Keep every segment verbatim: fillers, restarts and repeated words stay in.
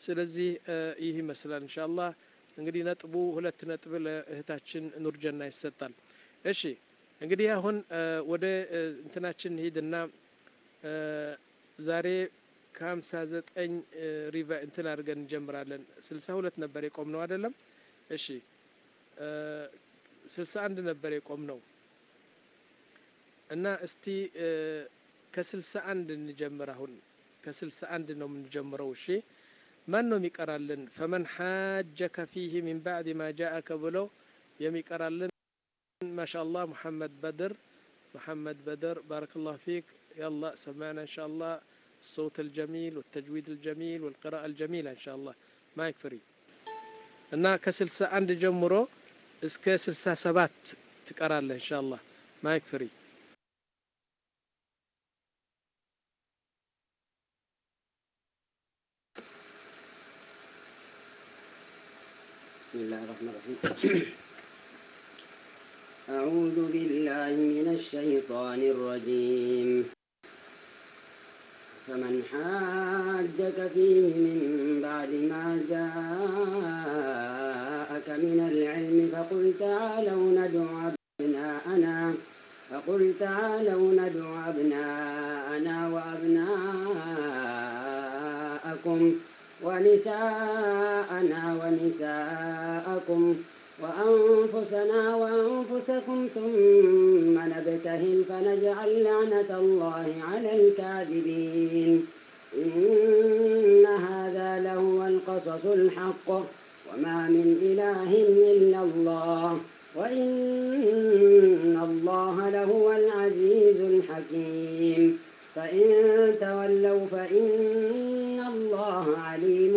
ስለዚህ ይህ ይመስላል ኢንሻአላህ እንግዲህ ነጥቡ ሁለት ነጥብ ለእህታችን ኑር ጀና ይሰጣል እሺ እንግዲህ አሁን ወደ እንትናችን ሄድና ዛሬ ከሀምሳ ዘጠኝ ሪቫ እንትን አድርገን እንጀምራለን ስልሳ ሁለት ነበር የቆምነው አይደለም እሺ ስልሳ አንድ ነበር የቆምነው እና እስቲ ከስልሳ አንድ እንጀምር አሁን ከስልሳ አንድ ነው የምንጀምረው እሺ ማን ነው የሚቀራልን فمن حاجك فيه من بعد ما جاءك ብለው የሚቀራልን ما شاء الله محمد بدر محمد بدر بارك الله فيك يلا سمعنا إن شاء الله الصوت الجميل والتجويد الجميل والقراءة الجميلة إن شاء الله ما يكفري እና ከስልሳ አንድ ጀምሮ እስከ ስልሳ ሰባት ትቀራለህ إن شاء الله ما يكفري بسم الله الرحمن الرحيم أعوذ بالله من الشيطان الرجيم فمن حاجك فيه من بعد ما جاءك من العلم فقل تعالوا ندع أبناءنا فقل تعالوا ندع أبناءنا وأبناءكم ونساءنا ونساءكم وأنفسنا وأنفسكم ثم نبتهل فنجعل لعنة الله على الكاذبين إن هذا لهو القصص الحق وما من إله إلا الله وإن الله لهو العزيز الحكيم فإن تولوا فإن الله عليم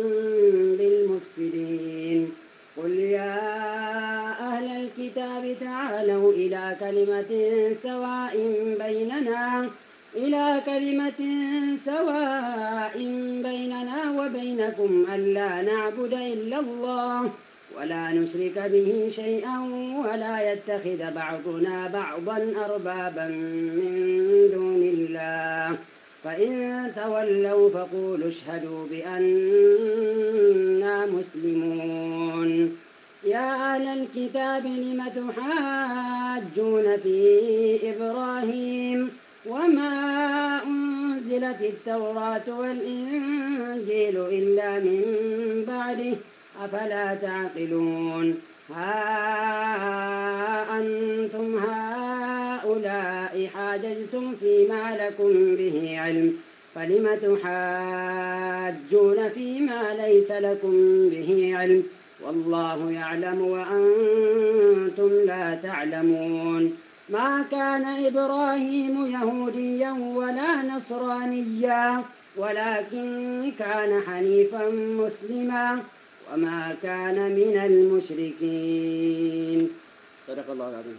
بالمفسدين قل يا أهل الكتاب تعالوا إلى كلمة سواء بيننا إلى كلمة سواء بيننا وبينكم ألا نعبد إلا الله ولا نشرك به شيئا ولا يتخذ بعضنا بعضا أربابا من دون الله فإن تولوا فقولوا اشهدوا بأننا مسلمون يا أهل الكتاب لم تحاجون في إبراهيم وما أنزلت التوراة والإنجيل إلا من بعده أفلا تعقلون ها أنتم هؤلاء حاججتم فيما لكم به علم فلم تحاجون فيما ليس لكم به علم والله يعلم وأنتم لا تعلمون ما كان إبراهيم يهوديا ولا نصرانيا ولكن كان حنيفا مسلما وما كان من المشركين صدق الله العظيم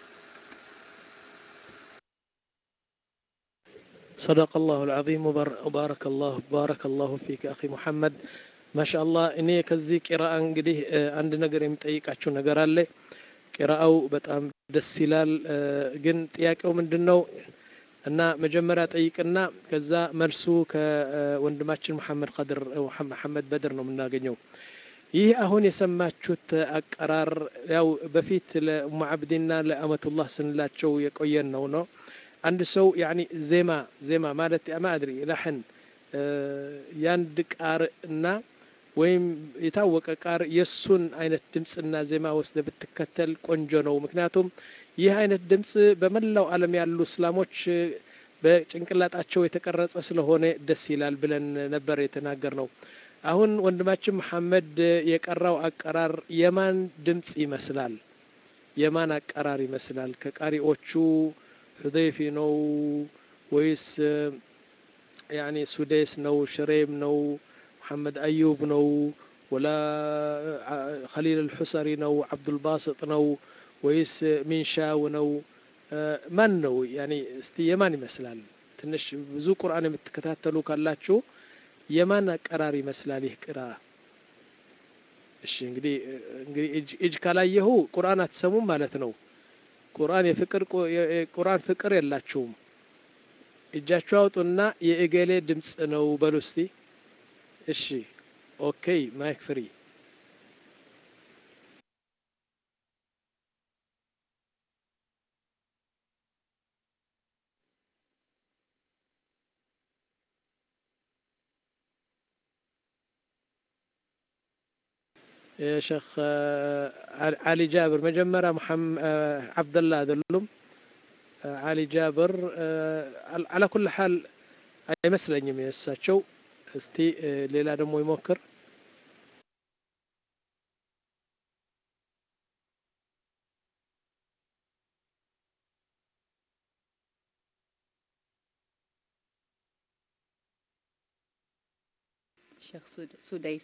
صدق الله العظيم وبارك الله بارك الله فيك أخي محمد ما شاء الله إني كذي قراءة እንግዲህ አንድ ነገር የሚጠይቃችሁ ነገር አለ قراءው በጣም ደስ ይላል ግን ጥያቄው ምንድነው እና መጀመሪያ ጠይቅና ከዛ መልሱ ከወንድማችን መሐመድ ኸድር መሐመድ በድር ነው የምናገኘው ይህ አሁን የሰማችሁት አቀራር ያው በፊት ለኡሙ አብዲና ለአመቱላህ ስንላቸው የቆየን ነው ነው አንድ ሰው يعني ዜማ ዜማ ማለት ማድሪ ለሐን ያንድ ቃርና ወይም የታወቀ ቃር የሱን አይነት ድምጽና ዜማ ወስደ ብትከተል ቆንጆ ነው ምክንያቱም ይህ አይነት ድምጽ በመላው ዓለም ያሉ እስላሞች በጭንቅላታቸው የተቀረጸ ስለሆነ ደስ ይላል ብለን ነበር የተናገርነው አሁን ወንድማችን መሐመድ የቀራው አቀራር የማን ድምጽ ይመስላል የማን አቀራር ይመስላል ከቃሪዎቹ ሁदैፊ ነው ወይስ يعني سديس ነው ሽሬም ነው محمد أيوب ነው ولا خليل الحسري ነው عبد الباسط ነው ወይስ ሚንሻው ነው ማን ነው يعني እስቲ የማን ይመስላል ትንሽ ብዙ ቁርአን የምትከታተሉ ካላችሁ የማን አቀራር ይመስላል ይህ ቅራ እሺ እንግዲህ እንግዲህ እጅ ካላየሁ ቁርአን አትሰሙም ማለት ነው ቁርአን የፍቅር ቁርአን ፍቅር የላችሁም እጃችሁ አውጡና የእገሌ ድምጽ ነው በሉ እስቲ እሺ اوكي مايك فري. يا شيخ علي جابر مجمرة محمد عبد الله دلهم علي جابر على كل حال አይመስለኝም የእሳቸው እስቲ ሌላ ደግሞ ይሞክር شيخ سديس.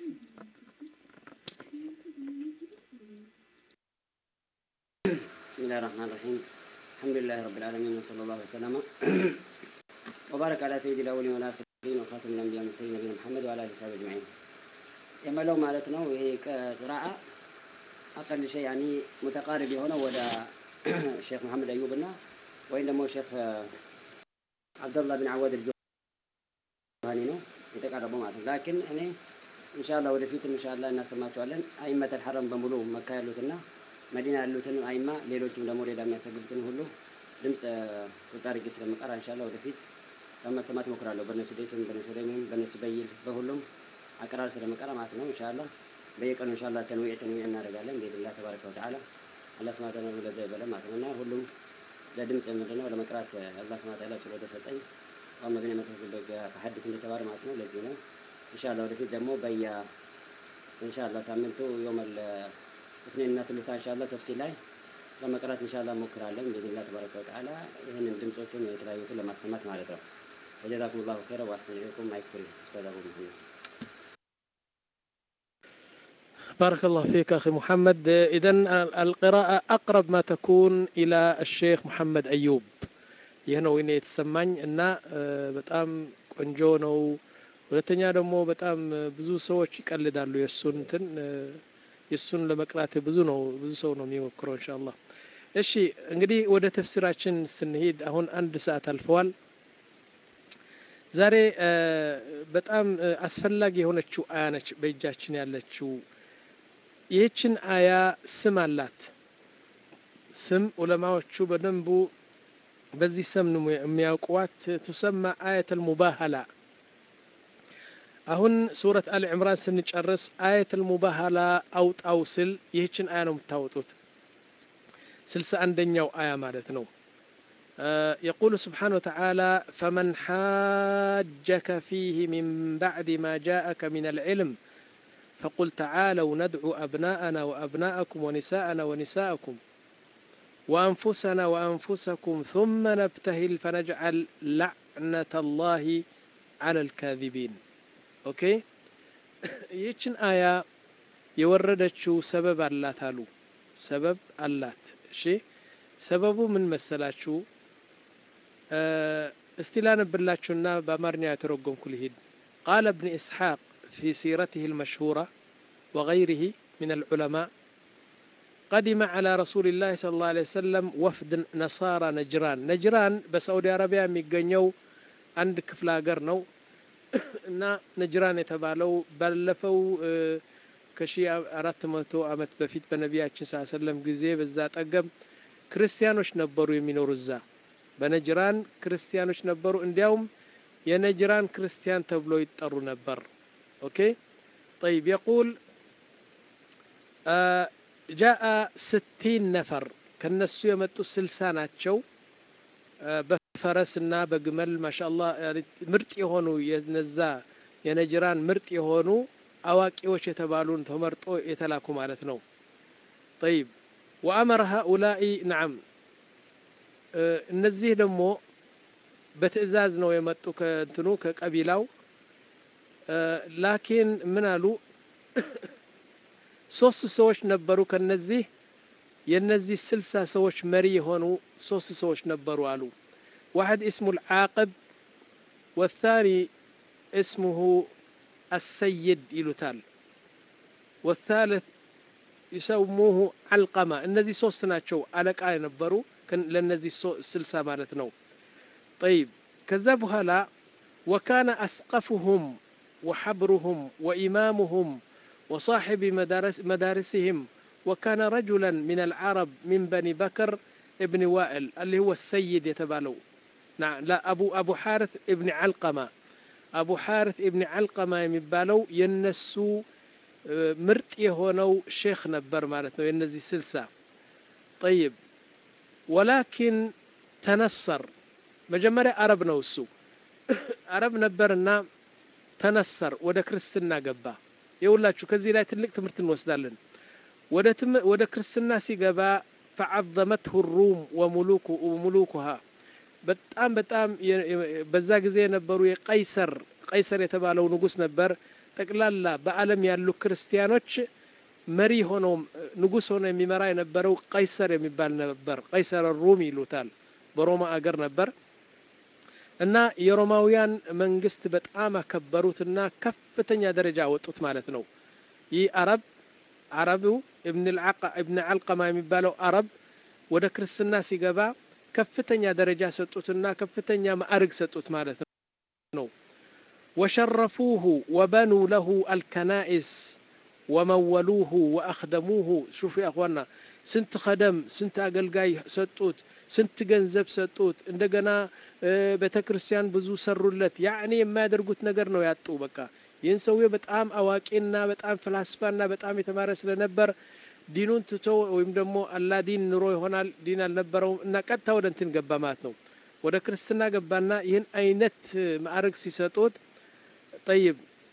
بسم الله الرحمن الرحيم الحمد لله رب العالمين وصلى الله وسلم وبارك على سيد الأولين والآخرين وخاتم الأنبياء والمرسلين نبينا محمد وعلى آله وصحبه أجمعين. يملو مالتنا وهي قراءة أقل شيء يعني متقارب هنا ولا الشيخ محمد أيوب لنا وإنما هو الشيخ عبد الله بن عواد الجوهاني نو يتقربوا معه، لكن يعني إن شاء الله ودفيت إن شاء الله الناس ما تعلن أئمة الحرم بملو مكة لوتنا مدينة لوتنا أئمة ليلوتهم لمولي لما يسجلتن هلو دمس سلطاري كسر مقرأ إن شاء الله ودفيت لما سمعت مقرأ له بني سديسم بني سليم بني سبيل بهلهم أقرار سر مقرأ معتنا إن شاء الله بيكون إن شاء الله تنويع تنويع النار رجالا بإذن الله تبارك وتعالى. الله سبحانه وتعالى ولا زي بلا ما تمنى هلهم لا دمس مدنا ولا مقرأ الله سبحانه وتعالى شلون تسلطين وما بينا مثلا بقى تحدث من تبار معتنا لجينا إن شاء الله ودفيت دمو بيا إن شاء الله سامنتو يوم الاثنين الثلاثاء إن شاء الله تفصيل لاي لما قرأت إن شاء الله مكرا لهم بإذن الله تبارك وتعالى هن الدمسوتون يترايوتون لما سمعت معرفة. وجزاكم الله خيرا وأحسن إليكم ما يكفي أستاذ أبو محمد. بارك الله فيك أخي محمد. إذن القراءة أقرب ما تكون إلى الشيخ محمد أيوب يهنا وين يتسمعني إن بتأم كنجونو ሁለተኛ ደግሞ በጣም ብዙ ሰዎች ይቀልዳሉ የሱን እንትን የሱን ለመቅራት ብዙ ነው ብዙ ሰው ነው የሚሞክረው ኢንሻአላህ። እሺ እንግዲህ ወደ ተፍሲራችን ስንሄድ አሁን አንድ ሰዓት አልፈዋል። ዛሬ በጣም አስፈላጊ የሆነችው አያ ነች በእጃችን ያለችው። ይህችን አያ ስም አላት። ስም ዑለማዎቹ በደንቡ በዚህ ስም ነው የሚያውቋት። ትሰማ አያተል ሙባሃላ። አሁን ሱረት አሊ ዕምራን ስንጨርስ አያተል ሙባሃላ አውጣው ስል ይህችን አያ ነው የምታወጡት። ስልሳ አንደኛው አያ ማለት ነው። يقول سبحانه وتعالى فمن حاجك فيه من بعد ما جاءك من العلم فقل تعالوا ندعو أبناءنا وأبناءكم ونساءنا ونساءكم وأنفسنا وأنفسكم ثم نبتهل فنجعل لعنة الله على الكاذبين. ኦኬ ይህችን አያ የወረደችው ሰበብ አላት አሉ። ሰበብ አላት። እሺ ሰበቡ ምን መሰላችሁ? እስቲ ላነብላችሁና በአማርኛ የተረጎምኩ ልሂድ። قال ابن إسحاق في سيرته المشهورة وغيره من العلماء قدم على رسول الله صلى الله عليه وسلم وفد نصارى نجران. نجران بسعودي عربية የሚገኘው አንድ ክፍለ ሀገር ነው እና ነጅራን የተባለው ባለፈው ከሺህ አራት መቶ ዓመት በፊት በነቢያችን ሰለላሁ ዐለይሂ ወሰለም ጊዜ በዛ ጠገብ ክርስቲያኖች ነበሩ የሚኖሩ እዛ በነጅራን ክርስቲያኖች ነበሩ። እንዲያውም የነጅራን ክርስቲያን ተብሎ ይጠሩ ነበር። ኦኬ طيب يقول جاء ستين نفر ከነሱ የመጡ ስልሳ ናቸው። ፈረስና በግመል ማሻአላህ ምርጥ የሆኑ የነዛ የነጅራን ምርጥ የሆኑ አዋቂዎች የተባሉን ተመርጦ የተላኩ ማለት ነው። طيب وامر هؤلاء نعم እነዚህ ደግሞ በትዕዛዝ ነው የመጡ ከእንትኑ ከቀቢላው። ላኪን ምን አሉ? ሶስት ሰዎች ነበሩ ከነዚህ የነዚህ ስልሳ ሰዎች መሪ የሆኑ ሶስት ሰዎች ነበሩ አሉ። واحد اسمه العاقب والثاني اسمه السيد يلوتال والثالث يسموه علقمة. እነዚህ ሶስት ናቸው አለቃ የነበሩ ለነዚህ ስልሳ ማለት ነው። طيب ከዛ በኋላ وكان اسقفهم وحبرهم وإمامهم وصاحب مدارس مدارسهم، وكان رجلا من العرب من بني بكر ابن وائل اللي هو السيد يتبالو. نعم لا أبو أبو حارث ابن علقمة أبو حارث ابن علقمة يمبالو ينسو مرت يهونو شيخ نبر مالتنا ينزي سلسة. طيب ولكن تنصر مجمرة عرب نوسو عرب نبرنا تنصر ودا كريستنا قبا يقولاتشو كزي لا تلك تمرت نوسدالن ودا تم ودا كريستنا سي قبا فعظمته الروم وملوك وملوكها በጣም በጣም በዛ ጊዜ የነበሩ የቀይሰር ቀይሰር የተባለው ንጉስ ነበር። ጠቅላላ በአለም ያሉ ክርስቲያኖች መሪ ሆኖ ንጉስ ሆኖ የሚመራ የነበረው ቀይሰር የሚባል ነበር። ቀይሰር ሩም ይሉታል። በሮማ አገር ነበር እና የሮማውያን መንግስት በጣም አከበሩትና ከፍተኛ ደረጃ ወጡት ማለት ነው። ይህ አረብ አረቡ ኢብኑ አልዓቃ ኢብኑ አልቀማ የሚባለው አረብ ወደ ክርስትና ሲገባ ከፍተኛ ደረጃ ሰጡትና ከፍተኛ ማዕረግ ሰጡት ማለት ነው። وشرفوه وبنوا له الكنائس ومولوه واخدموه. شوفوا يا اخوانا سنت خدم سنت አገልጋይ ሰጡት ስንት ገንዘብ ሰጡት እንደገና ቤተክርስቲያን ብዙ ሰሩለት። ያኒ የማያደርጉት ነገር ነው ያጡ። በቃ ይህን ሰውዬ በጣም አዋቂና በጣም ፍልስፍና በጣም የተማረ ስለነበር ዲኑን ትቶ ወይም ደግሞ አላዲን ኑሮ ይሆናል ዲን አልነበረው እና ቀጥታ ወደ እንትን ገባ ማለት ነው። ወደ ክርስትና ገባና ይህን አይነት ማዕረግ ሲሰጡት طيب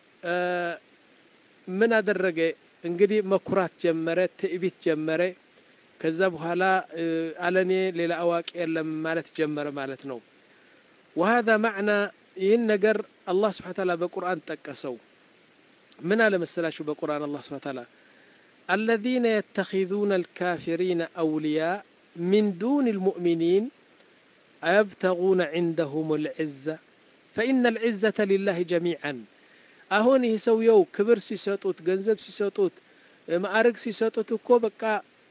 ምን አደረገ እንግዲህ መኩራት ጀመረ፣ ትዕቢት ጀመረ። ከዛ በኋላ አለኔ ሌላ አዋቂ የለም ማለት ጀመረ ማለት ነው። وهذا معنى ይህን ነገር አላህ Subhanahu Wa Ta'ala በቁርአን ጠቀሰው። ምን አለ መሰላችሁ በቁርአን አላህ Subhanahu Wa Ta'ala الذين يتخذون الكافرين أولياء من دون المؤمنين أيبتغون عندهم العزة فإن العزة لله جميعا. أهون يسويو كبر سيسوتوت جنزب سيسوتوت معارك سيسوتوت كو بقى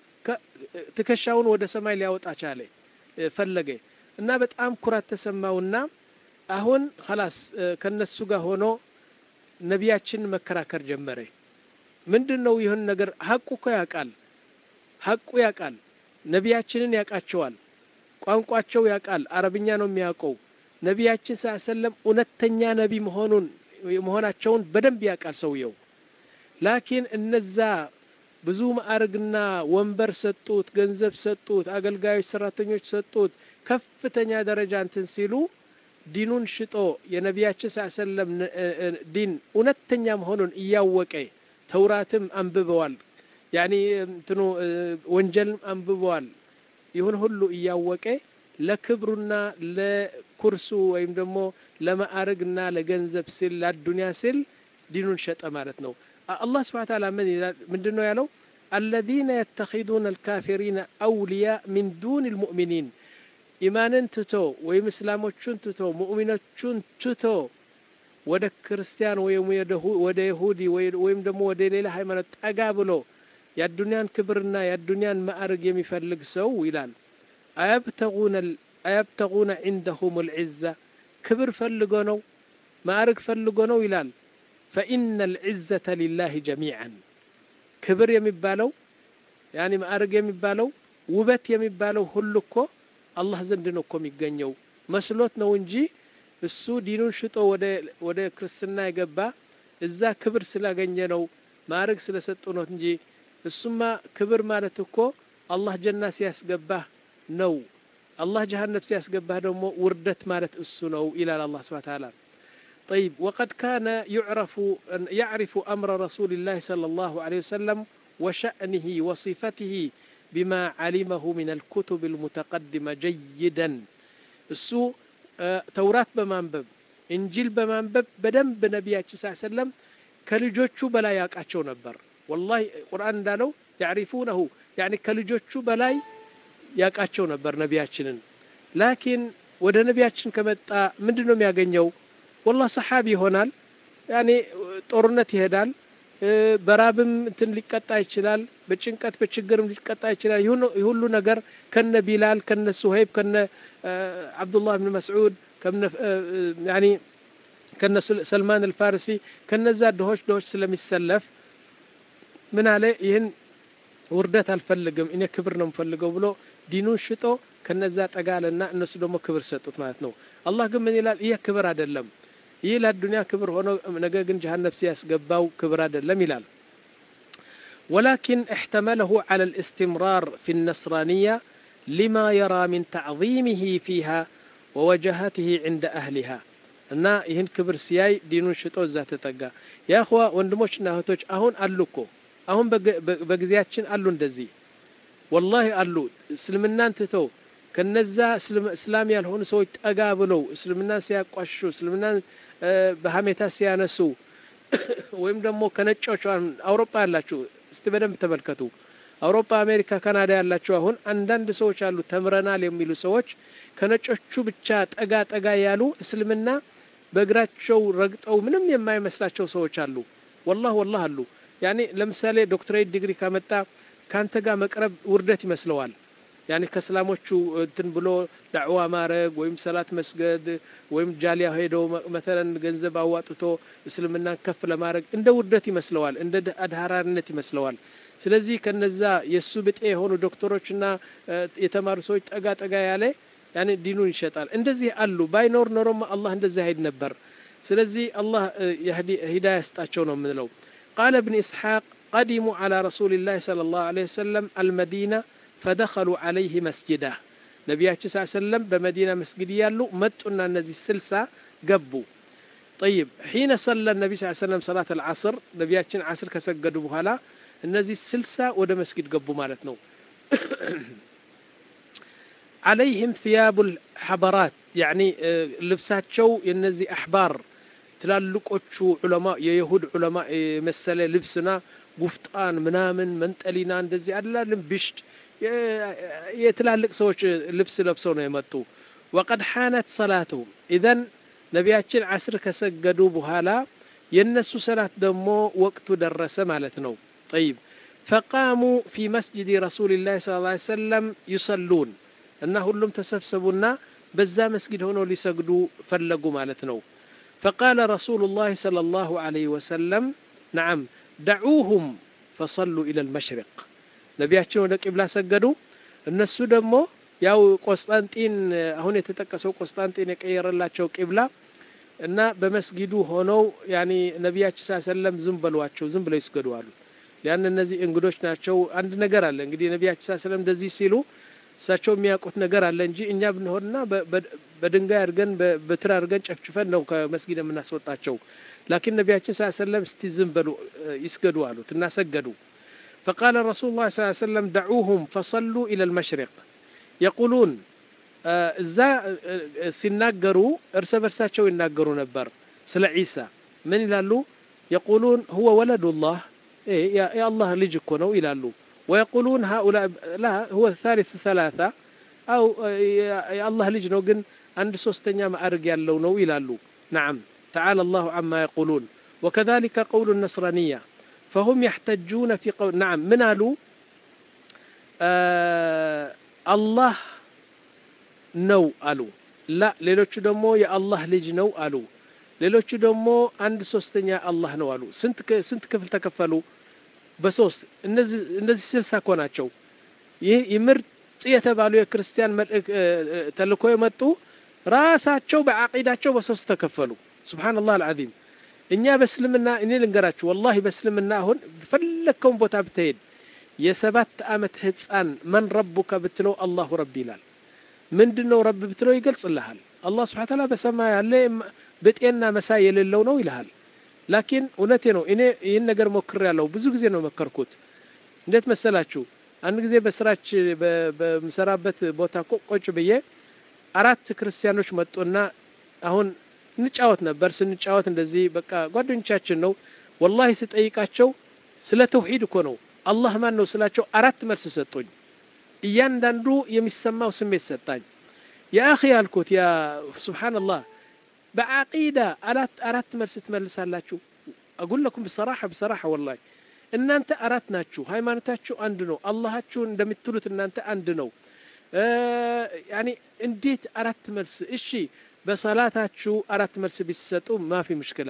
تكشاون ودا سماي لياوط أشالي فلقي እና በጣም ኩራት ተሰማውና አሁን خلاص ከነሱ ጋር ሆኖ ነቢያችን መከራከር ጀመረ። ምንድነው ይሁን ነገር ሐቁ እኮ ያቃል ሐቁ ያቃል ነቢያችንን ያቃቸዋል ቋንቋቸው ያቃል አረብኛ ነው የሚያውቀው ነቢያችን ሰለላሁ እውነተኛ ነቢ መሆኑን መሆናቸውን በደንብ ያቃል ሰውየው። ላኪን እነዛ ብዙ ማዕረግና ወንበር ሰጡት ገንዘብ ሰጡት አገልጋዮች ሰራተኞች ሰጡት ከፍተኛ ደረጃ እንትን ሲሉ ዲኑን ሽጦ የነቢያችን ሰለላሁ ዲን እውነተኛ መሆኑን እያወቀ ተውራትም አንብበዋል ያኒ እንትኑ ወንጀል አንብበዋል ይሁን ሁሉ እያወቀ ለክብሩና ለኩርሱ ወይም ደግሞ ለማዕረግና ለገንዘብ ሲል ለዱንያ ሲል ዲኑን ሸጠ ማለት ነው። አላህ Subhanahu Wa Ta'ala ምንድነው ያለው الذين يتخذون الكافرين أولياء من دون المؤمنين ኢማንን ትቶ ወይም እስላሞቹን ትቶ ሙእሚኖቹን ትቶ ወደ ክርስቲያን ወይም ወደ ይሁዲ ወይም ደግሞ ወደ ሌላ ሃይማኖት ጠጋ ብሎ የዱንያን ክብርና የዱንያን ማዕረግ የሚፈልግ ሰው ይላል አያብተጉነ አያብተጉነ عندهم العزة ክብር ፈልጎ ነው ማዕረግ ፈልጎ ነው ይላል فإن العزة لله جميعا። ክብር የሚባለው ያኒ ማዕረግ የሚባለው ውበት የሚባለው ሁሉ እኮ አላህ ዘንድ ነው እኮ የሚገኘው መስሎት ነው እንጂ እሱ ዲኑን ሽጦ ወደ ወደ ክርስትና የገባ እዛ ክብር ስላገኘ ነው ማዕረግ ስለሰጠው ነው እንጂ እሱማ ክብር ማለት እኮ አላህ ጀና ሲያስገባ ነው አላህ ጀሃነም ሲያስገባ ደግሞ ውርደት ማለት እሱ ነው ይላል አላህ Subhanahu Wa Ta'ala። طيب وقد كان يعرف يعرف أمر رسول الله صلى الله عليه وسلم وشأنه وصفته بما علمه من الكتب المتقدمة جيدا. السو توراة بمانبب إنجيل بمانبب بدم بنبيات صلى الله عليه وسلم كالجوتشو بلا يقعشو نبر والله القرآن دالو يعرفونه يعني كالجوتشو بلا يقعشو نبر نبياتشن. لكن ወደ ነቢያችን ከመጣ ምንድነው የሚያገኘው والله صحابي ሆናል يعني ጦርነት ይሄዳል በራብም እንትን ሊቀጣ ይችላል በጭንቀት በችግርም ሊቀጣ ይችላል ይሁሉ ነገር ከነ ቢላል ከነ ሱሀይብ ከነ አብዱላህ ኢብኑ መስዑድ ከነ يعني ከነሱ ሰልማን አልፋርሲ ከነዛ ድሆች ድሆች ስለሚሰለፍ ምን አለ ይህን ውርደት አልፈልግም እኔ ክብር ነው የምፈልገው ብሎ ዲኑን ሽጦ ከነዛ ጠጋለና እነሱ ደግሞ ክብር ሰጡት ማለት ነው። አላህ ግን ምን ይላል? ይህ ክብር አይደለም፣ ይህ ለዱንያ ክብር ሆኖ ነገ ግን ጀሃነም ሲያስገባው ክብር አይደለም ይላል። ولكن احتمله على الاستمرار في النصرانية لما يرى من تعظيمه فيها ووجهته عند أهلها እና ይህን ክብር ሲያይ ዲኑን ሽጦ እዛ ተጠጋ። ያ እኽዋ ወንድሞችና እህቶች አሁን አሉ እኮ አሁን በጊዜያችን አሉ እንደዚህ ወላሂ አሉ። እስልምናን ትተው ከነዛ እስላም ያልሆኑ ሰዎች ጠጋ ብለው እስልምናን ሲያቋሽሹ እስልምናን በሐሜታ ሲያነሱ ወይም ደግሞ ከነጮች አውሮፓ ያላችሁ እስቲ በደንብ ተመልከቱ። አውሮፓ፣ አሜሪካ፣ ካናዳ ያላችሁ አሁን አንዳንድ ሰዎች አሉ ተምረናል የሚሉ ሰዎች ከነጮቹ ብቻ ጠጋ ጠጋ ያሉ እስልምና በእግራቸው ረግጠው ምንም የማይመስላቸው ሰዎች አሉ። ወላሂ ወላሂ አሉ። ያኔ ለምሳሌ ዶክትሬት ዲግሪ ካመጣ ካንተ ጋር መቅረብ ውርደት ይመስለዋል። ያኔ ከእስላሞቹ እንትን ብሎ ዳዕዋ ማረግ ወይም ሰላት መስገድ ወይም ጃሊያ ሄዶ መተለን ገንዘብ አዋጥቶ እስልምናን ከፍ ለማድረግ እንደ ውርደት ይመስለዋል፣ እንደ አድሃራነት ይመስለዋል። ስለዚህ ከነዛ የሱ ብጤ የሆኑ ዶክተሮችና የተማሩ ሰዎች ጠጋ ጠጋ ያለ ያኔ ዲኑን ይሸጣል። እንደዚህ አሉ። ባይኖር ኖሮማ አላህ እንደዚህ አይድ ነበር። ስለዚህ አላህ የህዲ ሂዳያ ያስጣቸው ነው የምንለው። قال ابن إسحاق قدموا على رسول الله صلى الله عليه وسلم المدينة فدخلوا عليه مسجده نبياتي صلى الله عليه وسلم بمدينة مسجد يالو متنا النزي السلسة قبوا. طيب حين صلى النبي صلى الله عليه وسلم صلاة العصر نبياتي عصر كسجدوا بهلا النزي السلسة وده مسجد قبوا مالتنا عليهم ثياب الحبرات يعني لبسات شو النزي أحبار ትላልቆቹ ዑለማ የይሁድ ዑለማ መሰለ ልብስና ጉፍጣን ምናምን መንጠሊና እንደዚህ አይደለም ብሽት የትላልቅ ሰዎች ልብስ ለብሰው ነው የመጡ። وقد حانت صلاتهم اذا ነቢያችን ዓስር ከሰገዱ በኋላ የነሱ ሰላት ደግሞ ወቅቱ ደረሰ ማለት ነው። طيب فقاموا في مسجد رسول الله صلى الله عليه وسلم يصلون እና ሁሉም ተሰብሰቡና በዛ መስጊድ ሆነው ሊሰግዱ ፈለጉ ማለት ነው። فقال رسول الله صلى الله عليه وسلم نعم دعوهم فصلوا إلى المشرق نبياتنا ወደ ቂብላ ሰገዱ። እነሱ ደግሞ ያው ቆስጣንጢን አሁን የተጠቀሰው ቆስጣንጢን የቀየረላቸው ቂብላ እና በመስጊዱ ሆነው ያኒ ነብያችን ሰለላሁ ዐለይሂ ወሰለም ዝም በሏቸው ዝም ብለው ይስገዱ አሉ። ያን እነዚህ እንግዶች ናቸው። አንድ ነገር አለ እንግዲህ ነብያችን ሰለላሁ ዐለይሂ ወሰለም እንደዚህ ሲሉ እሳቸው የሚያውቁት ነገር አለ እንጂ እኛ ብንሆንና በድንጋይ አድርገን በትር አድርገን ጨፍጭፈን ነው ከመስጊድ የምናስወጣቸው። ላኪን ነብያችን ሰለላሁ ዐለይሂ ወሰለም እስቲ ዝም በሉ ይስገዱ አሉት እና ሰገዱ። فقال رسول الله صلى الله عليه وسلم دعوهم فصلوا إلى المشرق يقولون እዛ ሲናገሩ እርስ በርሳቸው ይናገሩ ነበር ስለ ዒሳ ምን ይላሉ? يقولون هو ولد الله يا يا الله ልጅ እኮ ነው ይላሉ። ويقولون هؤلاء لا هو الثالث ثلاثة أو يا الله ልጅ ነው ግን አንድ ሶስተኛ ማዕረግ ያለው ነው ይላሉ። نعم تعالى الله عما يقولون. وكذلك قول النصرانية فهم يحتجون في قول نعم من قالوا آه الله ነው አሉ። ላ ሌሎቹ ደግሞ የአላህ ልጅ ነው አሉ። ሌሎቹ ደግሞ አንድ ሶስተኛ አላህ ነው አሉ። ስንት ስንት ክፍል ተከፈሉ? በሶስት። እነዚህ እነዚህ ስልሳ ኮናቸው። ይህ ይምርጥ የተባሉ የክርስቲያን መልእክ ተልኮ የመጡ ራሳቸው በአቂዳቸው በሶስት ተከፈሉ። ሱብሃንአላህ አልዓዚም። እኛ በእስልምና እኔ ልንገራችሁ ወላሂ በእስልምና አሁን ፈለከውን ቦታ ብትሄድ የሰባት አመት ህፃን ማን ረቡከ ብትለው አላሁ ረቢ ይላል። ምንድነው ረብ ብትለው ይገልጽልሃል። አላህ Subhanahu Ta'ala በሰማይ ያለ በጤና መሳይ የሌለው ነው ይልሃል። ላኪን እውነቴ ነው እኔ ይሄን ነገር ሞክሬያለሁ ብዙ ጊዜ ነው መከርኩት። እንዴት መሰላችሁ? አንድ ጊዜ በስራች በመሰራበት ቦታ ቆጭ ብዬ አራት ክርስቲያኖች መጡና አሁን እንጫወት ነበር። ስንጫወት እንደዚህ በቃ ጓደኞቻችን ነው ወላሂ ስጠይቃቸው ስለ ተውሂድ እኮ ነው አላህ ማን ነው ስላቸው አራት መልስ ሰጡኝ። እያንዳንዱ የሚሰማው ስሜት ሰጣኝ። ያ አኺ አልኩት ያ ሱብሃንአላህ በአቂዳ አራት አራት መልስ ትመልሳላችሁ? اقول لكم بصراحه بصراحه والله እናንተ አራት ናችሁ። ሃይማኖታችሁ አንድ ነው። አላህችሁ እንደምትሉት እናንተ አንድ ነው። ያኒ እንዴት አራት መልስ? እሺ በሰላታችሁ አራት መልስ ቢሰጡ ማፊ ምሽክላ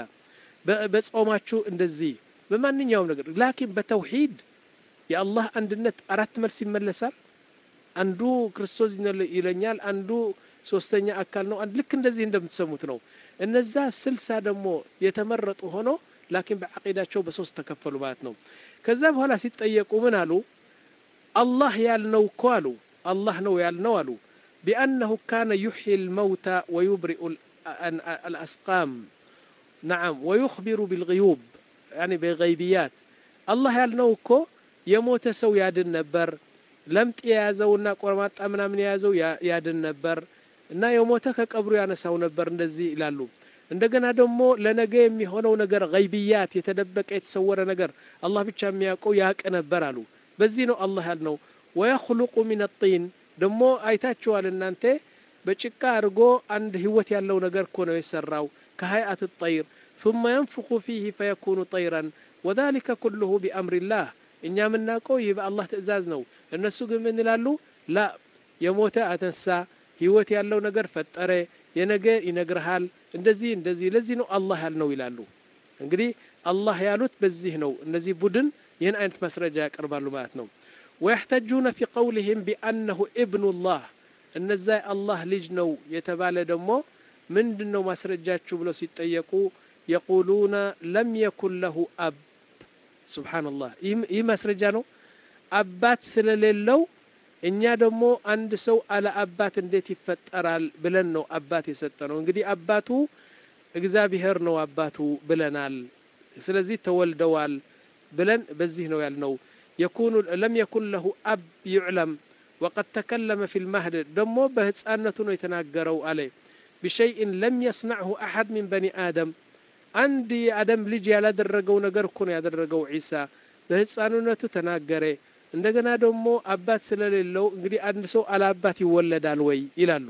በጾማችሁ እንደዚህ በማንኛውም ነገር ላኪን በተውሂድ የአላህ አንድነት አራት መልስ ይመለሳል አንዱ ክርስቶስ ይለኛል አንዱ ሶስተኛ አካል ነው ልክ እንደዚህ እንደምትሰሙት ነው እነዛ ስልሳ ደግሞ የተመረጡ ሆኖ ላኪን በአቂዳቸው በሶስት ተከፈሉ ማለት ነው ከዛ በኋላ ሲጠየቁ ምን አሉ አላህ ያልነው እኮ አሉ አላህ ነው ያልነው አሉ بأنه كان يحيي الموتى ويبرئ الأسقام نعم ويخبر بالغيوب يعني بغيبيات الله ያልነው እኮ የሞተ ሰው ያድን ነበር ለምጥ ያዘውና ቆርማጣ ምናምን ያዘው ያድን ነበር እና የሞተ ከቀብሩ ያነሳው ነበር እንደዚህ ይላሉ እንደገና ደግሞ ለነገ የሚሆነው ነገር ገይብያት የተደበቀ የተሰወረ ነገር አላህ ብቻ የሚያውቀው ያውቅ ነበር አሉ በዚህ ነው አላህ ያልነው ويخلق من الطين ደግሞ አይታችኋል እናንተ በጭቃ አርጎ አንድ ህይወት ያለው ነገር እኮ ነው የሰራው ከhayat الطير ثم ينفخ فيه فيكون طيرا وذلك كله بأمر الله እኛ ምናቀው ይህ በአላህ ትእዛዝ ነው እነሱ ግን ምን ይላሉ ላ የሞተ አተንሳ ህይወት ያለው ነገር ፈጠረ የነገ ይነግርሃል እንደዚህ እንደዚህ ለዚህ ነው አላህ ያልነው ይላሉ እንግዲህ አላህ ያሉት በዚህ ነው እነዚህ ቡድን ይህን አይነት መስረጃ ያቀርባሉ ማለት ነው ويحتجون في قولهم بأنه ابن الله እነዛ አላህ ልጅ ነው የተባለ ደግሞ ምንድነው ማስረጃችሁ ብለው ሲጠየቁ يقولون لم يكن له أب سبحان الله ይህ ማስረጃ ነው አባት ስለሌለው እኛ ደግሞ አንድ ሰው አለ አባት እንዴት ይፈጠራል ብለን ነው አባት የሰጠነው እንግዲህ አባቱ እግዚአብሔር ነው አባቱ ብለናል ስለዚህ ተወልደዋል ብለን በዚህ ነው ያልነው يكون لم يكن له أب يعلم وقد تكلم في المهد دمو بهصانته ነው የተናገረው አለ بشيء لم يصنعه أحد من بني آدم عندي آدم ልጅ ያላደረገው ነገር እኮ ነው ያደረገው ዒሳ በህፃንነቱ ተናገረ እንደገና ደግሞ አባት ስለሌለው እንግዲህ አንድ ሰው አለ አባት ይወለዳል ወይ ይላሉ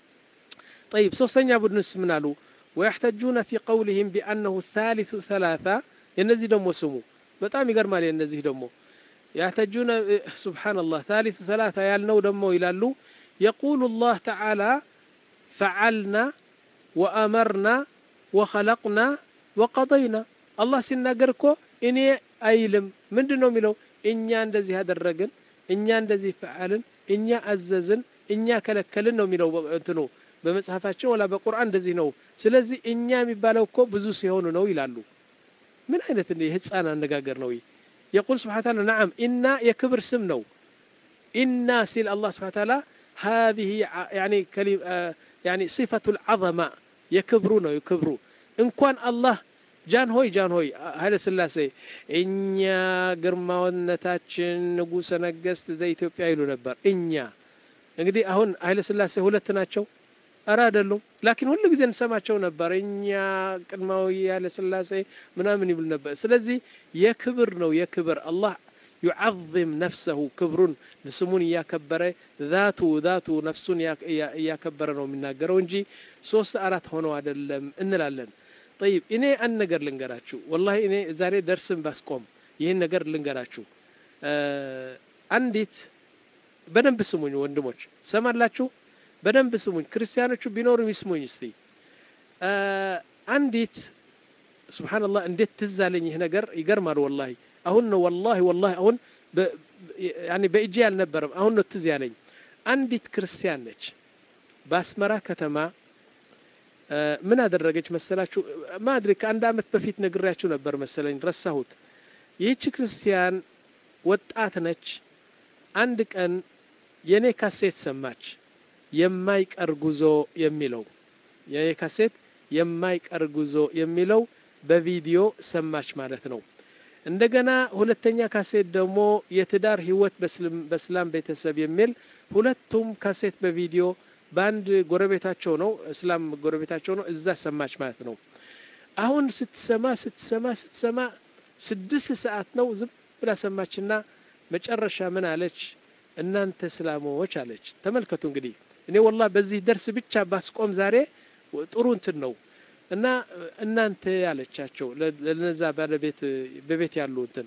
طيب ሶስተኛ ቡድንስ ምን አሉ ويحتجون في قولهم بأنه ثالث ثلاثة እነዚህ ደግሞ ስሙ በጣም ይገርማል እነዚህ ደግሞ يحتجون سبحان الله ثالث ثلاثة ያልነው ደግሞ ይላሉ يقول الله تعالى فعلنا وأمرنا وخلقنا وقضينا الله ሲናገር እኮ እኔ አይልም ምንድነው የሚለው እኛ እንደዚህ ያደረግን እኛ እንደዚህ ፈዓልን እኛ አዘዝን እኛ ከለከልን ነው የሚለው እንትኑ በመጽሐፋቸው ወላ በቁርአን እንደዚህ ነው ስለዚህ እኛ የሚባለው እኮ ብዙ ሲሆኑ ነው ይላሉ ምን አይነት ነው የህፃን አነጋገር ነው يقول سبحانه وتعالى نعم إنا يكبر سمنو إنا سيل الله سبحانه وتعالى هذه يعني كلمة يعني صفة العظمة يكبرون يكبروا إن كان الله جان هوي جان هوي هذا سلاسي إنيا قرماونتاتشن نقوس نقست زي إثيوبيا يلو نبر إنيا እንግዲህ አሁን ኃይለ ሥላሴ ሁለት ናቸው አራደሉም ላኪን ሁሉ ጊዜ እንሰማቸው ነበር እኛ ቅድማው ኃይለ ሥላሴ ምናምን ይብል ነበር ስለዚህ የክብር ነው የክብር አላህ يعظم نفسه كبرون لسمون ያከበረ ذاته ذاته نفسون ያከበረ ነው የሚናገረው እንጂ ሶስት አራት ሆኖ አይደለም እንላለን طيب እኔ አንድ ነገር ልንገራችሁ والله እኔ ዛሬ ደርስም ባስቆም ይሄን ነገር ልንገራችሁ አንዲት በደንብ ስሙኝ ወንድሞች ሰማላችሁ በደንብ ስሙኝ ክርስቲያኖቹ ቢኖሩ ይስሙኝ እስቲ አንዲት سبحان الله እንዴት ትዛለኝ ይሄ ነገር ይገርማል والله አሁን ነው والله والله አሁን يعني በእጄ አልነበረም አሁን ነው ትዝ ያለኝ አንዲት ክርስቲያን ነች በአስመራ ከተማ ምን አደረገች መሰላችሁ ማድሪ ከአንድ አመት በፊት ነግራችሁ ነበር መሰለኝ ረሳሁት ይህች ክርስቲያን ወጣት ነች አንድ ቀን የኔ ካሴት ሰማች የማይቀር ጉዞ የሚለው የኔ ካሴት የማይቀር ጉዞ የሚለው በቪዲዮ ሰማች ማለት ነው እንደገና ሁለተኛ ካሴት ደግሞ የትዳር ህይወት በእስላም ቤተሰብ የሚል ሁለቱም ካሴት በቪዲዮ ባንድ ጎረቤታቸው ነው እስላም ጎረቤታቸው ነው እዛ ሰማች ማለት ነው አሁን ስትሰማ ስትሰማ ስትሰማ ስድስት ሰዓት ነው ዝም ብላ ሰማችና መጨረሻ ምን አለች እናንተ እስላሞች አለች ተመልከቱ እንግዲህ እኔ والله በዚህ ደርስ ብቻ ባስቆም ዛሬ ጥሩ እንትን ነው እና እናንተ ያለቻቸው ለነዛ ባለቤት በቤት ያሉ እንትን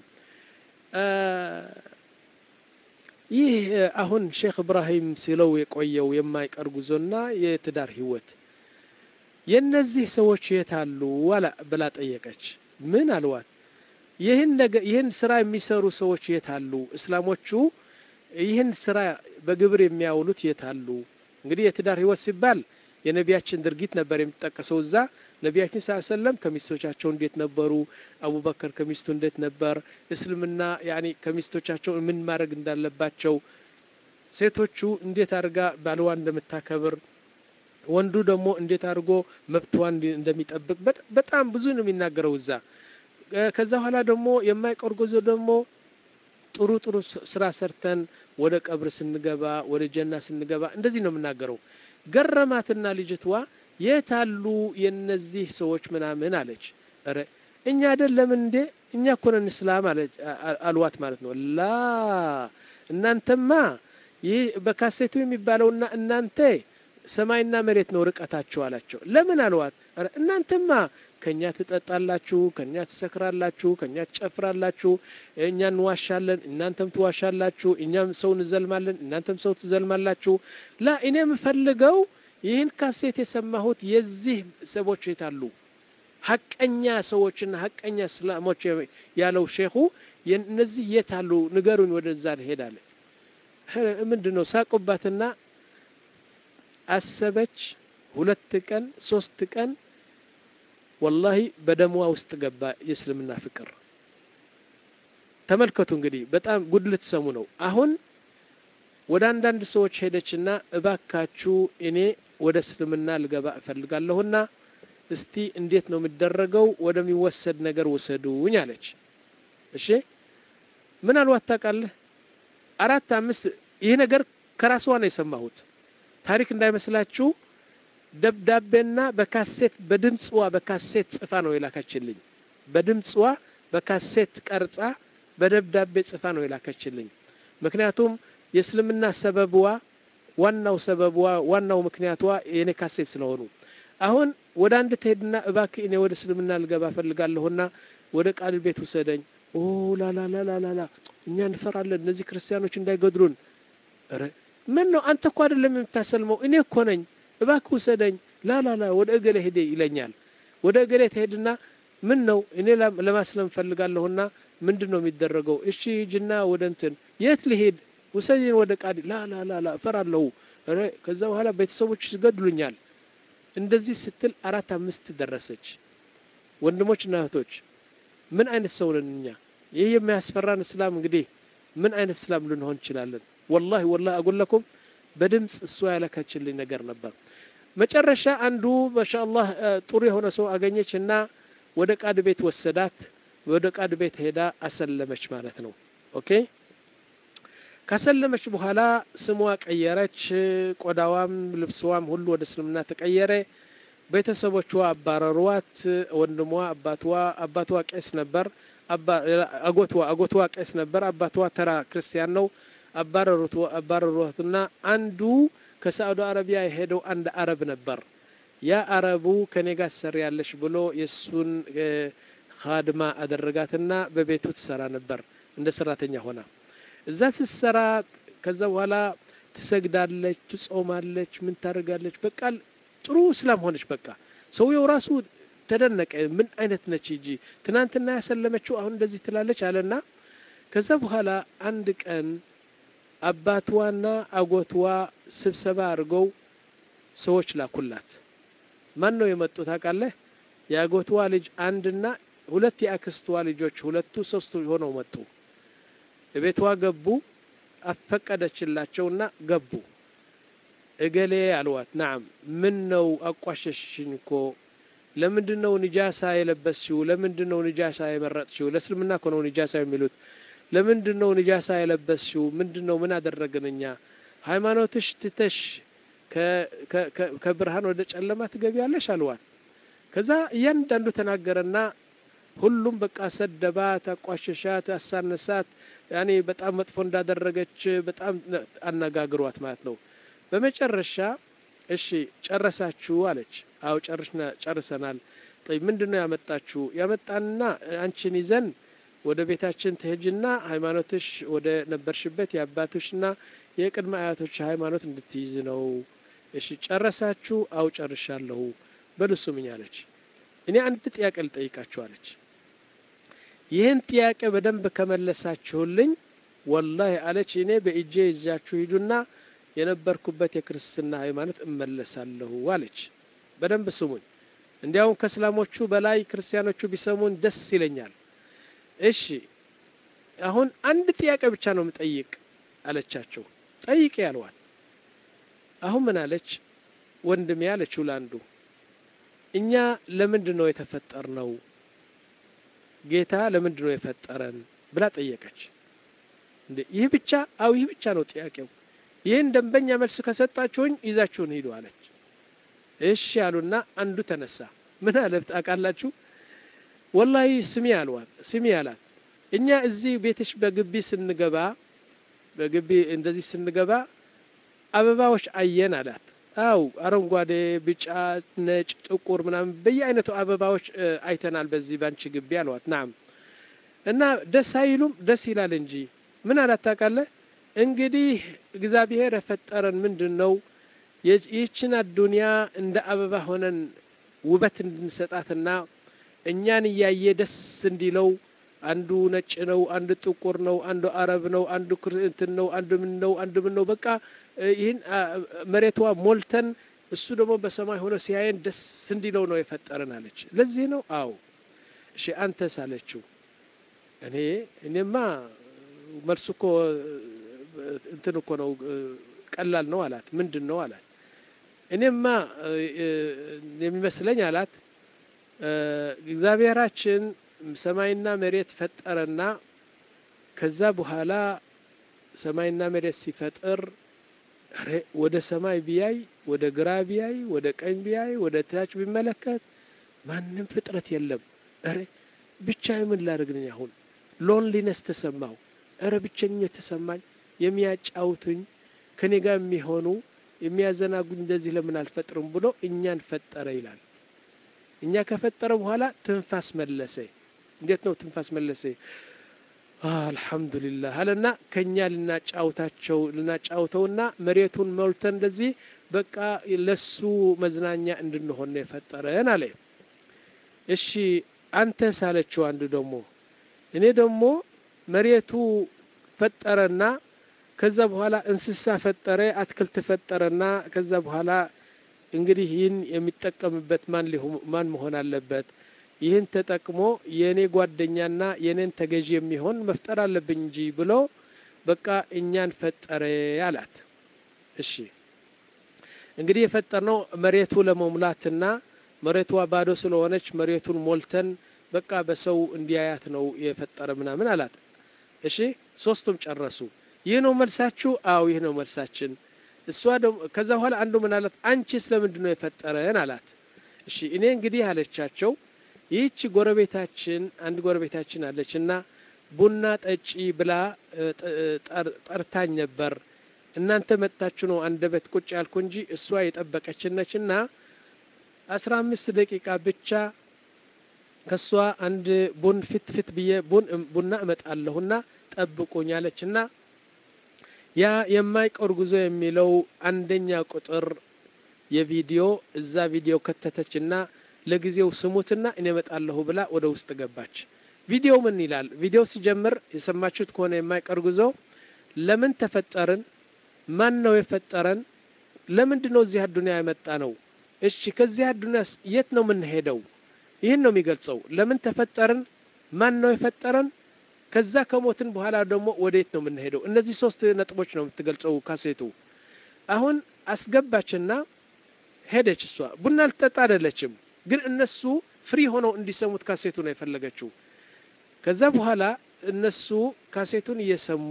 ይህ አሁን ሼክ ኢብራሂም ሲለው የቆየው የማይቀር ጉዞና የትዳር ህይወት የነዚህ ሰዎች የታሉ ወላ ብላ ጠየቀች ምን አልዋት ይህን ነገር ይህን ስራ የሚሰሩ ሰዎች የታሉ እስላሞቹ ይህን ስራ በግብር የሚያውሉት የታሉ እንግዲህ የትዳር ህይወት ሲባል የነቢያችን ድርጊት ነበር የሚጠቀሰው እዛ ነቢያችን ሰለላሁ ዐለይሂ ወሰለም ከሚስቶቻቸው እንዴት ነበሩ አቡበከር ከሚስቱ እንዴት ነበር እስልምና ያኒ ከሚስቶቻቸው ምን ማድረግ እንዳለባቸው ሴቶቹ እንዴት አርጋ ባልዋን እንደምታከብር ወንዱ ደግሞ እንዴት አርጎ መብቷን እንደሚጠብቅ በጣም ብዙ ነው የሚናገረው እዛ ከዛ ኋላ ደግሞ የማይቆርጎዞ ደግሞ ጥሩ ጥሩ ስራ ሰርተን ወደ ቀብር ስንገባ ወደ ጀና ስንገባ እንደዚህ ነው የምናገረው ገረማትና ልጅቷ የታሉ የነዚህ ሰዎች ምናምን አለች አረ እኛ አይደለም እንዴ እኛ እኮ ነን እስላም አለች አልዋት ማለት ነው ላ እናንተማ ይህ በካሴቱ የሚባለውና እናንተ ሰማይና መሬት ነው ርቀታችሁ አላቸው ለምን አልዋት አረ እናንተማ ከኛ ትጠጣላችሁ ከኛ ትሰክራላችሁ ከኛ ትጨፍራላችሁ እኛን ዋሻለን እናንተም ትዋሻላችሁ እኛም ሰው እንዘልማለን እናንተም ሰው ትዘልማላችሁ ላ እኔ የምፈልገው ይህን ካሴት የሰማሁት የዚህ ሰዎች የታሉ ሐቀኛ ሰዎችና ሐቀኛ እስላሞች ያለው ሼኹ የነዚህ የታሉ ንገሩን ወደዛ ሄዳለ ምንድነው ሳቁባትና አሰበች ሁለት ቀን ሶስት ቀን والله በደምዋ ውስጥ ገባ የእስልምና ፍቅር ተመልከቱ እንግዲህ በጣም ጉድ ልትሰሙ ነው አሁን ወደ አንዳንድ ሰዎች ሄደችና እባካችሁ እኔ ወደ እስልምና ልገባ እፈልጋለሁና እስቲ እንዴት ነው የሚደረገው ወደሚወሰድ ነገር ወሰዱኝ አለች እሺ ምን አልዋት ታውቃለህ አራት አምስት ይሄ ነገር ከራስዋ ነው የሰማሁት ታሪክ እንዳይመስላችሁ ደብዳቤና በካሴት በድምጽዋ በካሴት ጽፋ ነው የላከችልኝ በድምጽዋ በካሴት ቀርጻ በደብዳቤ ጽፋ ነው የላከችልኝ ምክንያቱም የእስልምና ሰበብዋ ዋናው ሰበብዋ ዋናው ምክንያቷ የኔ ካሴት ስለሆኑ አሁን ወደ አንድ ተሄድና እባክህ እኔ ወደ እስልምና ልገባ ፈልጋለሁና ወደ ቃል ቤት ወሰደኝ ኦ ላ ላ ላ ላ ላ እኛ እንፈራለን እነዚህ ክርስቲያኖች እንዳይገድሉን አረ ምን ነው አንተ እኮ አይደለም የምታሰልመው እኔ እኮ ነኝ እባክህ ወሰደኝ ላ ላ ላ ወደ እገሌ ሄደ ይለኛል ወደ እገሌ ተሄድና ምን ነው እኔ ለማስለም ፈልጋለሁና ምንድነው የሚደረገው እሺ ጅና ወደ እንትን የት ልሄድ ወሰደኝ ወደ ቃዲ ላ ላ ላ ላ ፈራለሁ አረ ከዛ በኋላ ቤተሰቦች ይገድሉኛል እንደዚህ ስትል አራት አምስት ደረሰች ወንድሞችና እህቶች ምን አይነት ሰው ነን እኛ ይሄ የሚያስፈራን እስላም እንግዲህ ምን አይነት እስላም ልንሆን እንችላለን والله والله اقول لكم በድምጽ እሷ ያለከችልኝ ነገር ነበር መጨረሻ አንዱ ማሻአላህ ጥሩ የሆነ ሰው አገኘችና ወደ ቃድ ቤት ወሰዳት ወደ ቃድ ቤት ሄዳ አሰለመች ማለት ነው ኦኬ ካሰለመች በኋላ ስሟ ቀየረች ቆዳዋም ልብስዋም ሁሉ ወደ እስልምና ተቀየረ ቤተሰቦቿ አባረሯት ወንድሟ አባቷ አባቷ ቄስ ነበር አባ አጎቷ አጎቷ ቄስ ነበር አባቷ ተራ ክርስቲያን ነው አባረሩት አባረሩትና አንዱ ከሳዑዲ አረቢያ የሄደው አንድ አረብ ነበር ያ አረቡ ከኔ ጋር ሰሪያለሽ ብሎ የሱን ኻድማ አደረጋትና በቤቱ ትሰራ ነበር እንደ ሰራተኛ ሆና እዛ ትሰራ ከዛ በኋላ ትሰግዳለች ትጾማለች ምን ታደርጋለች በቃ ጥሩ እስላም ሆነች በቃ ሰውየው ራሱ ተደነቀ ምን አይነት ነች እንጂ ትናንትና ያሰለመችው አሁን እንደዚህ ትላለች አለና ከዛ በኋላ አንድ ቀን አባቷና አጎቷ ስብሰባ አድርገው ሰዎች ላኩላት ማን ነው የመጡት ታውቃለህ ያጎቷ ልጅ አንድና ሁለት ያክስቷ ልጆች ሁለቱ ሶስቱ ሆነው መጡ ቤቷ ገቡ አፈቀደችላቸውና ገቡ እገሌ አልዋት نعم ምን ነው አቋሸሽኝ እኮ ለምንድነው ንጃሳ የለበስሽው ለምንድነው ንጃሳ የመረጥሽው ለእስልምና እኮ ነው ንጃሳ የሚሉት ለምንድነው ንጃሳ የለበስሽው ምንድነው ምን አደረገንኛ ሃይማኖትሽ ትተሽ ከብርሃን ወደ ጨለማ ትገቢያለሽ አልዋት ከዛ እያንዳንዱ ተናገረና ሁሉም በቃ ሰደባት አቋሸሻት አሳነሳት ያኔ በጣም መጥፎ እንዳደረገች በጣም አነጋግሯት ማለት ነው በመጨረሻ እሺ ጨረሳችሁ አለች አው ጨርሽና ጨርሰናል طيب ምንድነው ያመጣችሁ ያመጣንና አንቺን ይዘን ወደ ቤታችን ተሄጅና ሃይማኖትሽ ወደ ነበርሽበት ያባቶችና የቅድመ አያቶች ሃይማኖት እንድትይዝ ነው እሺ ጨረሳችሁ አው ጨርሻለሁ በልሱምኝ አለች እኔ አንድ ጥያቄ ልጠይቃችሁ አለች ይህን ጥያቄ በደንብ ከመለሳችሁልኝ ወላሂ አለች እኔ በእጄ ይዛችሁ ሂዱና የነበርኩበት የክርስትና ሃይማኖት እመለሳለሁ አለች በደንብ ስሙኝ እንዲያው ከእስላሞቹ በላይ ክርስቲያኖቹ ቢሰሙን ደስ ይለኛል እሺ አሁን አንድ ጥያቄ ብቻ ነው የምጠይቅ አለቻቸው ጠይቂ ያልዋል አሁን ምን አለች ወንድም ያለችው ላንዱ እኛ ለምንድን ነው የተፈጠርነው ጌታ ለምንድን ነው የፈጠረን ብላ ጠየቀች እንዴ ይህ ብቻ አው ይህ ብቻ ነው ጥያቄው ይሄን ደንበኛ መልስ ከሰጣችሁኝ ይዛችሁን ሂዱ አለች እሺ ያሉና አንዱ ተነሳ ምን አለ ታውቃላችሁ ወላሂ ስሚ ያልዋል ስሚ ያላት እኛ እዚህ ቤትሽ በግቢ ስንገባ በግቢ እንደዚህ ስንገባ አበባዎች አየን አላት አው አረንጓዴ ቢጫ ነጭ ጥቁር ምናምን በየአይነቱ አበባዎች አይተናል በዚህ ባንቺ ግቢ አሏት ናም እና ደስ አይሉም ደስ ይላል እንጂ ምን አላት ታውቃለህ እንግዲህ እግዚአብሔር የፈጠረን ምንድነው ይህችን አዱንያ እንደ አበባ ሆነን ውበት እንድንሰጣትና እኛን ያየ ደስ እንዲለው አንዱ ነጭ ነው አንዱ ጥቁር ነው አንዱ አረብ ነው አንዱ ክርስቲያን ነው አንዱ ምን ነው አንዱ ምን ነው በቃ ይሄን መሬቷ ሞልተን እሱ ደግሞ በሰማይ ሆኖ ሲያየን ደስ እንዲለው ነው የፈጠረን አለች ለዚህ ነው አው እሺ አንተ ሳለችው እኔ እኔማ መልሱኮ እንትን እኮ ነው ቀላል ነው አላት ምንድነው አላት እኔማ የሚመስለኝ አላት እግዚአብሔራችን ሰማይና መሬት ፈጠረና ከዛ በኋላ ሰማይና መሬት ሲፈጥር ወደ ሰማይ ቢያይ ወደ ግራ ቢያይ ወደ ቀኝ ቢያይ ወደ ታች ቢመለከት ማንንም ፍጥረት የለም አረ ብቻ ምን ላድርግኝ አሁን ሎንሊነስ ተሰማው አረ ብቸኝነት ተሰማኝ የሚያጫውቱኝ ከኔ ጋር የሚሆኑ የሚያዘናጉኝ እንደዚህ ለምን አልፈጥርም ብሎ እኛን ፈጠረ ይላል እኛ ከፈጠረ በኋላ ትንፋስ መለሰ እንዴት ነው ትንፋስ መለሰ አልহামዱሊላህ አለና ከኛ ልናጫውታቸው ልናጫውተውና መሬቱን ሞልተን እንደዚህ በቃ ለሱ መዝናኛ እንድንሆን የፈጠረን አለ እሺ አንተ ሳለችው አንዱ ደግሞ እኔ ደግሞ መሬቱ ፈጠረና ከዛ በኋላ እንስሳ ፈጠረ አትክልት ፈጠረና ከዛ በኋላ እንግዲህ ይህን የሚጠቀምበት ማን ሊሆን ማን መሆን አለበት ይህን ተጠቅሞ የኔ ጓደኛና የኔን ተገዢ የሚሆን መፍጠር አለብኝ እንጂ ብሎ በቃ እኛን ፈጠረ ያላት እሺ እንግዲህ የፈጠርነው መሬቱ ለመሙላትና መሬቱ ባዶ ስለሆነች መሬቱን ሞልተን በቃ በሰው እንዲያያት ነው የፈጠረ ምናምን አላት እሺ ሶስቱም ጨረሱ ይህ ነው መልሳችሁ አው ይህ ነው መልሳችን እሷ ደግሞ ከዛ በኋላ አንዱ ምን አላት አንቺስ ለምንድን ነው የፈጠረን አላት እሺ እኔ እንግዲህ አለቻቸው ይህች ጎረቤታችን አንድ ጎረቤታችን አለችና ቡና ጠጪ ብላ ጠርታኝ ነበር እናንተ መጣችሁ ነው አንደበት ቁጭ ያልኩ እንጂ እሷ የጠበቀችን ነችና አስራ አምስት ደቂቃ ብቻ ከሷ አንድ ቡን ፍት ፍት ብዬ ቡን ቡና እመጣለሁና ጠብቁኝ አለችና ያ የማይቀር ጉዞ የሚለው አንደኛ ቁጥር የቪዲዮ እዛ ቪዲዮ ከተተችና ለጊዜው ስሙትና እኔ እመጣለሁ ብላ ወደ ውስጥ ገባች ቪዲዮ ምን ይላል ቪዲዮ ሲጀምር የሰማችሁት ከሆነ የማይቀር ጉዞ ለምን ተፈጠርን ማን ነው የፈጠረን ለምንድነው እዚህ አዱንያ የመጣ ነው እሺ ከዚህ አዱንያ የት ነው ምን ሄደው ይሄን ነው የሚገልጸው ለምን ተፈጠርን ማን ነው የፈጠረን ከዛ ከሞትን በኋላ ደግሞ ወዴት ነው ምን ሄደው እነዚህ ሶስት ነጥቦች ነው የምትገልጸው ካሴቱ አሁን አስገባችና ሄደች እሷ ቡና ልትጠጣ አይደለችም ግን እነሱ ፍሪ ሆነው እንዲሰሙት ካሴቱ ነው የፈለገችው ከዛ በኋላ እነሱ ካሴቱን እየሰሙ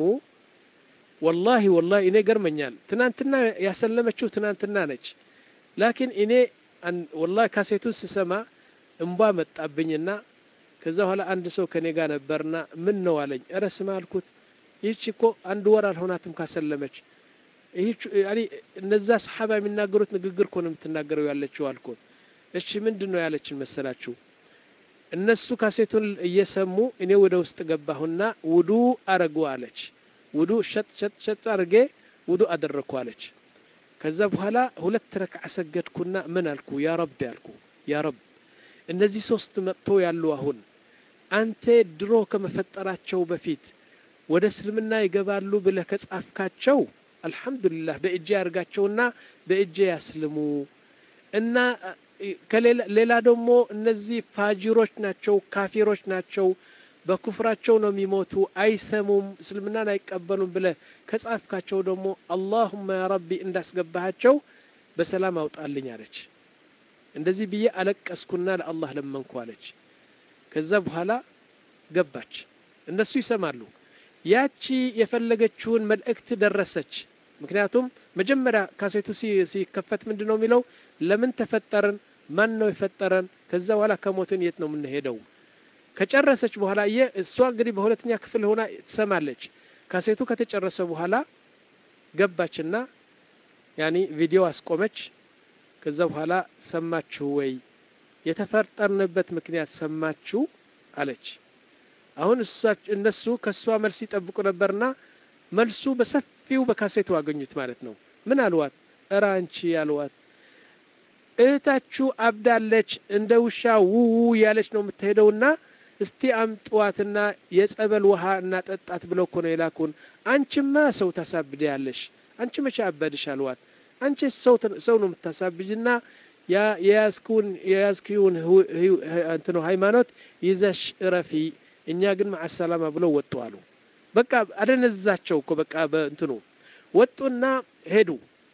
والله والله እኔ ገርመኛል ትናንትና ያሰለመችው ትናንትና ነች ላኪን እኔ والله ካሴቱን ሲሰማ እንባ መጣብኝና ከዛ በኋላ አንድ ሰው ከኔ ጋር ነበርና ምን ነው አለኝ እረስማ አልኩት ይህች እኮ አንድ ወር አልሆናትም ካሰለመች ይህች ያኒ እነዛ ሰሃባ የሚናገሩት ንግግር እኮ ነው የምትናገረው ያለችው አልኩት እሺ ምንድነው ያለችን መሰላችሁ እነሱ ካሴቱን እየሰሙ እኔ ወደ ውስጥ ገባሁና ውዱ አረጉ አለች ውዱ ሸጥ ሸጥ ሸጥ አርጌ ውዱ አደረኩ አለች ከዛ በኋላ ሁለት ረክዓ ሰገድኩና ምን አልኩ ያ ረብ ያልኩ ያ ረብ እነዚህ ሶስት መጥቶ ያሉ አሁን አንተ ድሮ ከመፈጠራቸው በፊት ወደ እስልምና ይገባሉ ብለህ ከጻፍካቸው አልহামዱሊላህ በእጄ ያርጋቸውና በእጄ ያስልሙ እና ከሌላ ሌላ ደግሞ እነዚህ ፋጅሮች ናቸው ካፊሮች ናቸው በኩፍራቸው ነው የሚሞቱ አይሰሙም እስልምናን አይቀበሉም ብለህ ከጻፍካቸው ደግሞ አላሁመ ያ ረቢ እንዳስገባቸው በሰላም አውጣልኝ አለች እንደዚህ ብዬ አለቀስኩና ለአላህ ለመንኩ አለች ከዛ በኋላ ገባች እነሱ ይሰማሉ ያቺ የፈለገችውን መልእክት ደረሰች ምክንያቱም መጀመሪያ ካሴቱ ሲከፈት ምንድነው የሚለው ለምን ተፈጠረን ማን ነው የፈጠረን ከዛ በኋላ ከሞትን የት ነው የምንሄደው ከጨረሰች በኋላ እሷ እንግዲህ በሁለተኛ ክፍል ሆና ትሰማለች ካሴቱ ከተጨረሰ በኋላ ገባችና ያኒ ቪዲዮ አስቆመች ከዛ በኋላ ሰማችሁ ወይ የተፈጠርንበት ምክንያት ሰማችሁ አለች አሁን እነሱ ከሷ መልስ ይጠብቁ ነበርና መልሱ በሰፊው በካሴቱ አገኙት ማለት ነው ምን አልዋት እራንቺ ያልዋት እህታችሁ አብዳለች እንደ ውሻ ውው ያለች ነው የምትሄደውና እስቲ አምጧትና የጸበል ውሃ እና ጠጣት ብለው እኮ ነው የላኩን አንቺማ ሰው ታሳብዲያለሽ አንቺ መቼ አበድሽ አልዋት አንቺ ሰው ሰው ነው የምታሳብጅና ያ ያስኩን ያስኩን አንተ ነው ሃይማኖት ይዘሽ ረፊ እኛ ግን مع السلامه ብለው ወጡ አሉ በቃ አደነዛቸው እኮ በቃ በእንትኑ ወጡና ሄዱ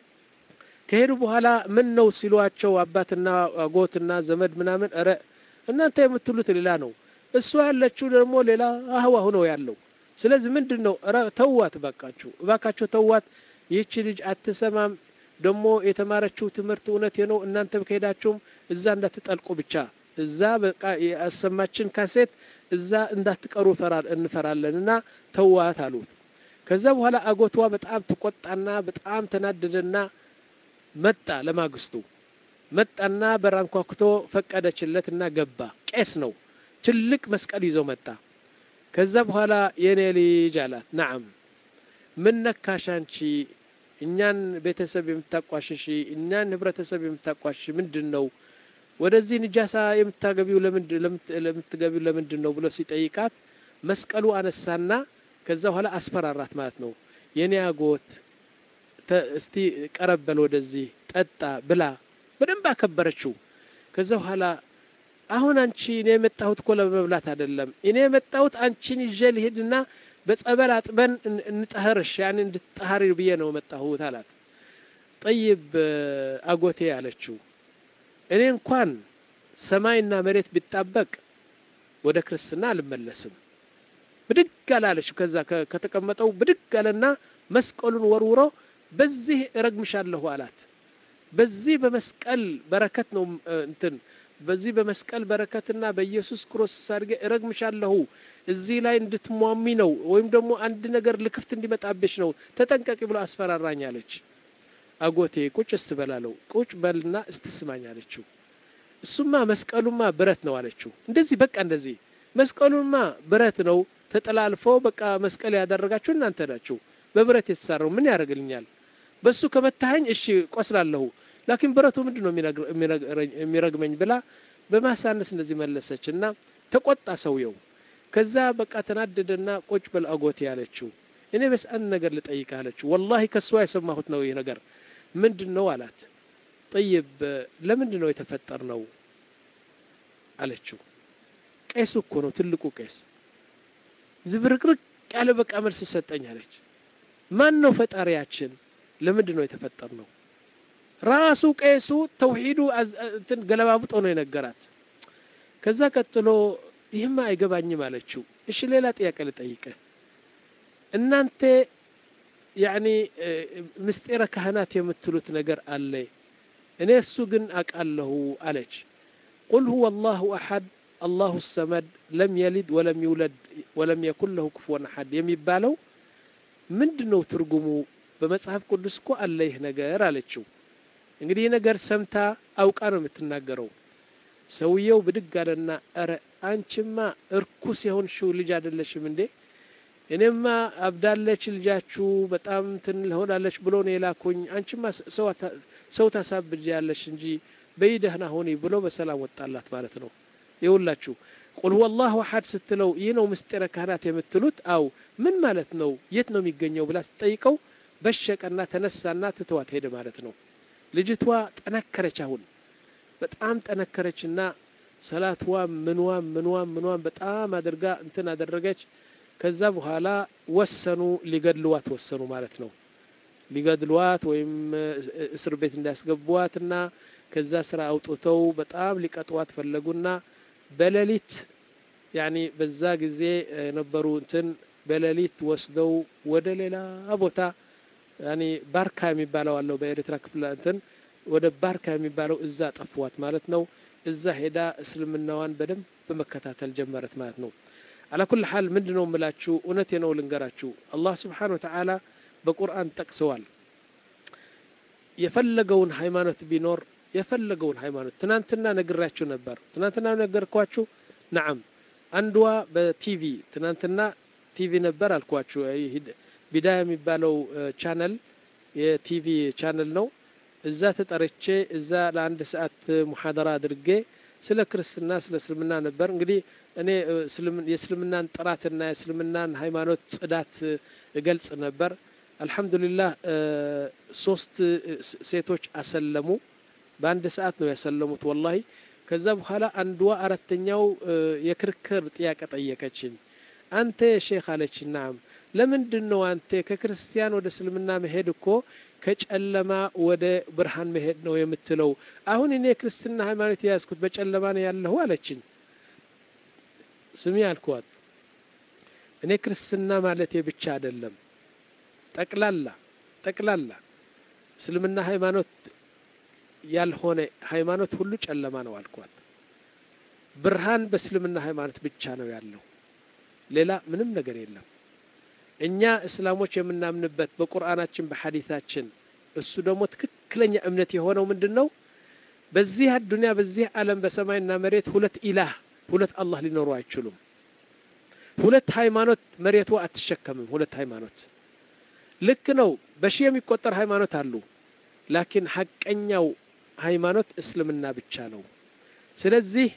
ከሄዱ በኋላ ምን ነው ሲሏቸው አባትና አጎትና ዘመድ ምናምን አረ እናንተ የምትሉት ሌላ ነው እሱ ያለችው ደግሞ ሌላ አህዋ ሆኖ ያለው ስለዚህ ምንድነው አረ ተዋት በቃችሁ ባካችሁ ተዋት ይህች ልጅ አትሰማም ደግሞ የተማረችው ትምህርት እውነት ነው እናንተ ከሄዳችሁም እዛ እንዳትጠልቁ ብቻ እዛ በቃ ያሰማችን ካሴት እዛ እንዳትቀሩ ፈራል እንፈራለንና ተዋት አሉት ከዛ በኋላ አጎቷ በጣም ተቆጣና በጣም ተናደደና መጣ ለማግስቱ መጣና በራንኳክቶ ፈቀደችለትና ገባ ቄስ ነው ትልቅ መስቀል ይዞ መጣ ከዛ በኋላ የኔ ልጅ አላት نعم ምን ነካሻንቺ እኛን ቤተሰብ የምታቋሽሽ እኛን ህብረተሰብ የምታቋሽ ምንድነው ወደዚህ ንጃሳ የምታገቢው ለምን ለምትገቢው ለምንድነው ብሎ ሲጠይቃት መስቀሉ አነሳና ከዛ በኋላ አስፈራራት ማለት ነው የኔ አጎት እስቲ ቀረበል ወደዚህ ጠጣ ብላ በደንብ አከበረችው ከዛ በኋላ አሁን አንቺ እኔ የመጣሁት እኮ ለመብላት አይደለም እኔ የመጣሁት አንቺን ይዤል ሄድና በጸበል አጥበን እንጠህርሽ يعني እንድትጠህሪ ብዬ ነው መጣሁት አላት طيب አጎቴ አለችው እኔ እንኳን ሰማይና መሬት ቢጣበቅ ወደ ክርስትና አልመለስም ብድግ አላለች ከዛ ከተቀመጠው ብድግ አለና መስቀሉን ወርውሮ በዚህ ረግምሻለሁ አላት በዚህ በመስቀል በረከት ነው እንትን በዚህ በመስቀል በረከትና በኢየሱስ ክርስቶስ አድርገ ረግምሻለሁ እዚህ ላይ እንድትሟሚ ነው ወይም ደግሞ አንድ ነገር ልክፍት እንዲመጣብሽ ነው ተጠንቀቂ ብሎ አስፈራራኝ አለች አጎቴ ቁጭ እስበላለው ቁጭ በልና እስትስማኝ አለችው እሱማ መስቀሉማ ብረት ነው አለችው እንደዚህ በቃ እንደዚህ መስቀሉማ ብረት ነው ተጠላልፎ በቃ መስቀል ያደረጋችሁ እናንተ ናችሁ በብረት የተሰራው ምን ያደርግልኛል በሱ ከመታኝ እሺ ቆስላለሁ ላኪን ብረቱ ምንድነው የሚረግመኝ ብላ በማሳነስ እንደዚህ መለሰችና ተቆጣ ሰውየው ከዛ በቃ ተናደደና ቁጭ በል አጎቴ ያለችው እኔ በስ አንድ ነገር ልጠይቅ አለችው والله ከሷ የሰማሁት ነው ይሄ ነገር ምንድነው አላት طيب ለምንድነው የተፈጠርነው አለችው ቄሱ እኮ ነው ትልቁ ቄስ ዝብርቅርቅ ያለ በቃ መልስ ሰጠኝ አለች ማን ነው ፈጣሪያችን ለምንድነው የተፈጠርነው ራሱ ቄሱ ተውሂዱ እንትን ገለባብጦ ነው የነገራት ከዛ ቀጥሎ ይህማ አይገባኝም አለችው እሺ ሌላ ጥያቄ ልጠይቀ እናንተ يعني ምስጢረ ካህናት የምትሉት ነገር አለ እኔ እሱ ግን አቃለሁ አለች قل هو الله احد الله الصمد لم يلد ولم يولد ولم يكن له كفوا احد የሚባለው ምንድነው ትርጉሙ በመጽሐፍ ቅዱስ እኮ አለ ይሄ ነገር አለችው እንግዲህ ነገር ሰምታ አውቃ ነው የምትናገረው ሰውየው ብድግ አለና አረ አንቺማ እርኩስ የሆንሽው ልጅ አይደለሽም እንዴ እኔማ አብዳለች ልጃችሁ በጣም እንትን ለሆናለች ብሎ ነው የላኩኝ አንቺማ ሰው ሰው ታሳብጃለሽ እንጂ በይደህና ሆኒ ብሎ በሰላም ወጣላት ማለት ነው። ይውላችሁ ቁል ሁወላሁ አሐድ ስትለው ይህ ነው ምስጢረ ካህናት የምትሉት? አው ምን ማለት ነው? የት ነው የሚገኘው ብላ ስትጠይቀው በሸቀና ተነሳና ትተዋት ሄደ ማለት ነው። ልጅቷ ጠነከረች። አሁን በጣም ጠነከረችና ሰላትዋ ምንዋ ምንዋ ምንዋ በጣም አድርጋ እንትን አደረገች። ከዛ በኋላ ወሰኑ ሊገድሉዋት ወሰኑ ማለት ነው። ሊገድሉዋት ወይም እስር ቤት እንዳያስገቡዋትና ከዛ ስራ አውጥተው በጣም ሊቀጥዋት ፈለጉና በሌሊት ያኒ በዛ ጊዜ የነበሩ እንትን በሌሊት ወስደው ወደ ሌላ ቦታ ያኒ ባርካ የሚባለው አለው በኤርትራ ክፍለ እንትን ወደ ባርካ የሚባለው እዛ ጠፍዋት ማለት ነው። እዛ ሄዳ እስልምናዋን በደንብ በመከታተል ጀመረት ማለት ነው። على كل حال ምንድነው ምላችሁ እውነቴ ነው ልንገራችሁ አላህ Subhanahu Wa Ta'ala በቁርአን ጠቅሰዋል። የፈለገውን ሃይማኖት ቢኖር የፈለገውን ሃይማኖት ትናንትና ነግራችሁ ነበር። ትናንትና ነገርኳችሁ። نعم አንዷ በቲቪ ትናንትና ቲቪ ነበር አልኳችሁ። ቢዳያ የሚባለው ቻናል የቲቪ ቻናል ነው። እዛ ተጠርቼ እዛ ለአንድ ሰዓት ሙሐደራ አድርጌ ስለ ክርስትና ስለ እስልምና ነበር። እንግዲህ እኔ የእስልምናን ጥራትና የእስልምናን ሃይማኖት ጽዳት እገልጽ ነበር። አልহামዱሊላህ ሶስት ሴቶች አሰለሙ። በአንድ ሰዓት ነው ያሰለሙት ወላሂ። ከዛ በኋላ አንዷ አራተኛው የክርክር ጥያቄ ጠየቀችኝ። አንተ ሼክ አለች ናም ለምንድነው አንተ ከክርስቲያን ወደ እስልምና መሄድ እኮ ከጨለማ ወደ ብርሃን መሄድ ነው የምትለው? አሁን እኔ ክርስትና ሃይማኖት ያስኩት በጨለማ ነው ያለው አለችኝ። ስሚ አልኳት እኔ ክርስትና ማለት ብቻ አይደለም ጠቅላላ ጠቅላላ እስልምና ሃይማኖት ያልሆነ ሃይማኖት ሁሉ ጨለማ ነው አልኳት። ብርሃን በእስልምና ሃይማኖት ብቻ ነው ያለው ሌላ ምንም ነገር የለም። እኛ እስላሞች የምናምንበት በቁርአናችን በሐዲሳችን እሱ ደግሞ ትክክለኛ እምነት የሆነው ምንድነው? በዚህ አዱንያ በዚህ ዓለም በሰማይና መሬት ሁለት ኢላህ ሁለት አላህ ሊኖሩ አይችሉም። ሁለት ሃይማኖት መሬቱ አትሸከምም። ሁለት ሃይማኖት ልክ ነው። በሺህ የሚቆጠር ሃይማኖት አሉ። ላኪን ሐቀኛው ሃይማኖት እስልምና ብቻ ነው። ስለዚህ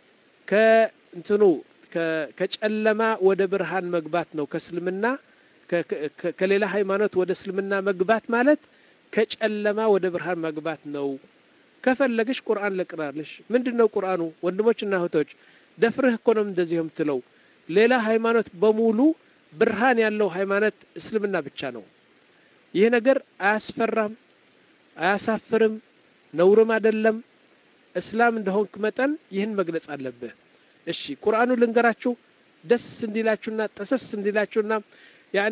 ከእንትኑ ከጨለማ ወደ ብርሃን መግባት ነው ከእስልምና ከሌላ ሃይማኖት ወደ እስልምና መግባት ማለት ከጨለማ ወደ ብርሃን መግባት ነው። ከፈለግሽ ቁርአን ለቅራልሽ ምንድነው ቁርአኑ? ወንድሞችና እህቶች ደፍርህ እኮ ነው እንደዚህ የምትለው። ሌላ ሃይማኖት በሙሉ ብርሃን ያለው ሃይማኖት እስልምና ብቻ ነው። ይሄ ነገር አያስፈራም፣ አያሳፍርም፣ ነውርም አይደለም። እስላም እንደሆንክ መጠን ይህን መግለጽ አለብህ። እሺ ቁርአኑ ልንገራችሁ ደስ እንዲላችሁና ተሰስ እንዲላችሁና ያኒ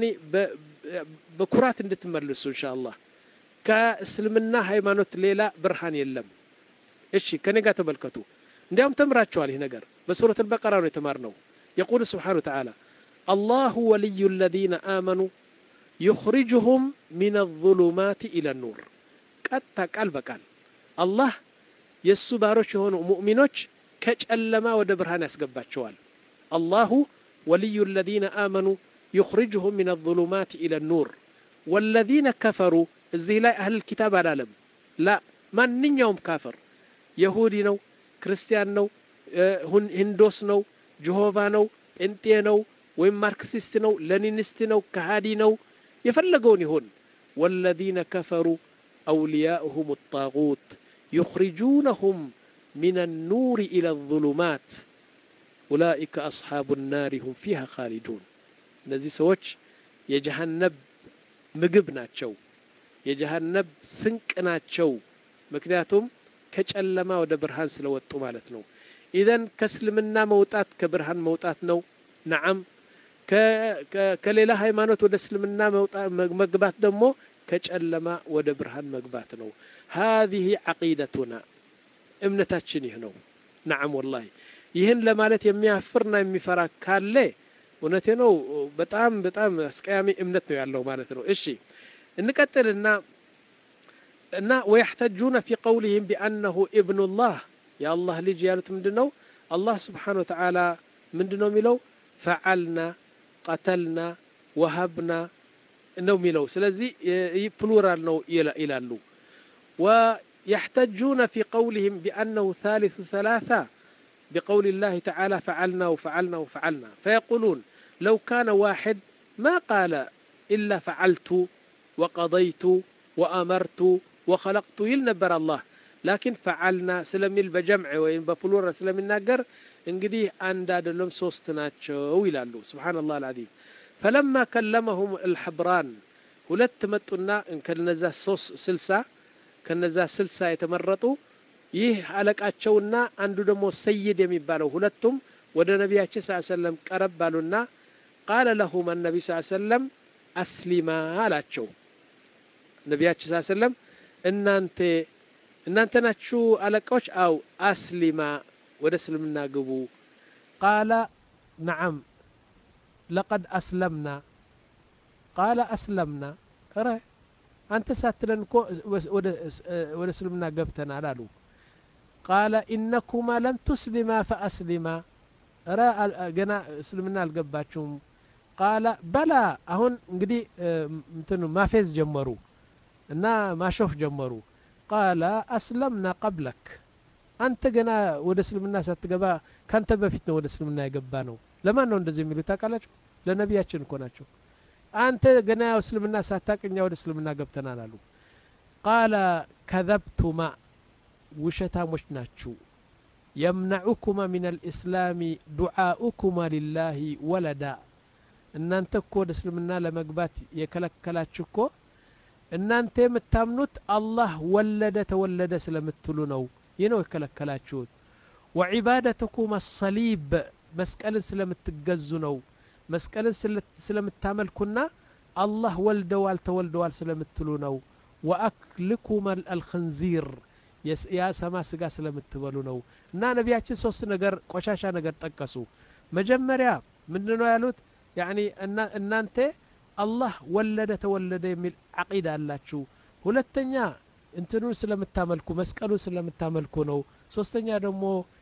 በኩራት እንድትመልሱ ኢንሻአላህ። ከእስልምና ሃይማኖት ሌላ ብርሃን የለም። እሺ ከኔ ጋር ተመልከቱ። እንዲያውም ተምራችኋል ይሄ ነገር በሱረቱ አልበቀራ ነው የተማርነው። يقول سبحانه وتعالى الله ولي الذين آمنوا يخرجهم من الظلمات إلى النور ቀጥታ ቃል በቃል አላህ የሱ ባሮች የሆኑ ሙእሚኖች ከጨለማ ወደ ብርሃን ያስገባቸዋል። الله ولي الذين آمنوا يخرجهم من الظلمات إلى النور والذين كفروا እዚህ ላይ አህል ኪታብ አላለም። ላ ማንኛውም ካፍር ይሁዲ ነው፣ ክርስቲያን ነው፣ ሂንዶስ ነው፣ ጆሆቫ ነው፣ ጴንጤ ነው ወይም ማርክሲስት ነው፣ ሌኒኒስት ነው፣ ከሃዲ ነው የፈለገውን ይሁን والذين كفروا أولياؤهم الطاغوت يخرجونهم من النور إلى الظلمات أولئك أصحاب النار هم فيها خالدون እነዚህ ሰዎች የጀሃነም ምግብ ናቸው፣ የጀሃነም ስንቅ ናቸው። ምክንያቱም ከጨለማ ወደ ብርሃን ስለወጡ ማለት ነው። ኢዘን ከእስልምና መውጣት ከብርሃን መውጣት ነው። ነዓም ከሌላ ሃይማኖት ወደ እስልምና መግባት ደግሞ ከጨለማ ወደ ብርሃን መግባት ነው። هذه عقيدتنا እምነታችን ይህ ነው። ነዓም ወላሂ ይህን ለማለት የሚያፍርና የሚፈራ ካለ እውነቴ ነው በጣም በጣም አስቀያሚ እምነት ነው ያለው ማለት ነው። እሺ እንቀጥልና እና ويحتجون في قولهم بأنه ابن الله يا الله ልጅ ያሉት ምንድነው? አላህ Subhanahu Wa Ta'ala ምንድነው የሚለው? فعلنا قتلنا وهبنا ነው የሚለው። ስለዚህ ፕሉራል ነው ይላሉ። يحتجون في قولهم بأنه ثالث ثلاثة بقول الله تعالى فعلنا وفعلنا وفعلنا، فيقولون لو كان واحد ما قال إلا فعلت وقضيت وأمرت وخلقت يلنبر الله، لكن فعلنا سلميل بجمع وين بفلور سلميل ناقر انقديه أنداد لهم سوستناتشو يلالو سبحان الله العظيم. فلما كلمهم الحبران ሁለት መጡና ከነዛ ሶስት ስልሳ ከነዛ ስልሳ የተመረጡ ይህ አለቃቸውና አንዱ ደግሞ ሰይድ የሚባለው ሁለቱም ወደ ነብያችን ሰለላሁ ዐለይሂ ወሰለም ቀረብ አሉና قال لهم النبي صلى الله عليه وسلم اسلما አላቸው። ነብያችን ሰለላሁ ዐለይሂ ወሰለም እናንተ እናንተ ናችሁ አለቃዎች? አው አስሊማ ወደ እስልምና ግቡ። قال نعم لقد اسلمنا قال أسلمنا أرى أنت ساتلن كو ولا سلمنا قبتنا لالو. قال إنكما لم تسلما فأسلما أرى جنا سلمنا القباتشوم. قال بلى أهون قدي متنو ما فيز جمرو نا ما شوف جمرو. قال أسلمنا قبلك أنت جنا ولا سلمنا ساتقبا كانت بفتنا ولا سلمنا يقبانو لما نون دزيميلو تاكالاتشو لنبياتشن كوناتشو أنت جنا اسلمنا ساتاكنيا ወደ እስልምና ገብተናል አሉ። قال كذبتما وشتامش ናችሁ يمنعكما من الإسلام دعاؤكما لله ولدا እናንተ እኮ ወደ እስልምና ለመግባት የከለከላችሁ እኮ እናንተ የምታምኑት አላህ ወለደ ተወለደ ስለምትሉ ነው። ይህ ነው የከለከላችሁት። وعبادتكما الصليب መስቀልን ስለምትገዙ ነው። መስቀልን ስለምታመልኩና አላህ ወልደዋል ተወልደዋል ስለምትሉ ነው። ወአክልኩም አልኸንዚር ያ ሰማ ስጋ ስለምትበሉ ነው። እና ነቢያችን ሶስት ነገር ቆሻሻ ነገር ጠቀሱ። መጀመሪያ ምንድነው ያሉት? ያኒ እናንተ አላህ ወለደ ተወለደ የሚል አቂዳ አላችሁ። ሁለተኛ እንትኑ ስለምታመልኩ መስቀሉ ስለምታመልኩ ነው። ሶስተኛ ደግሞ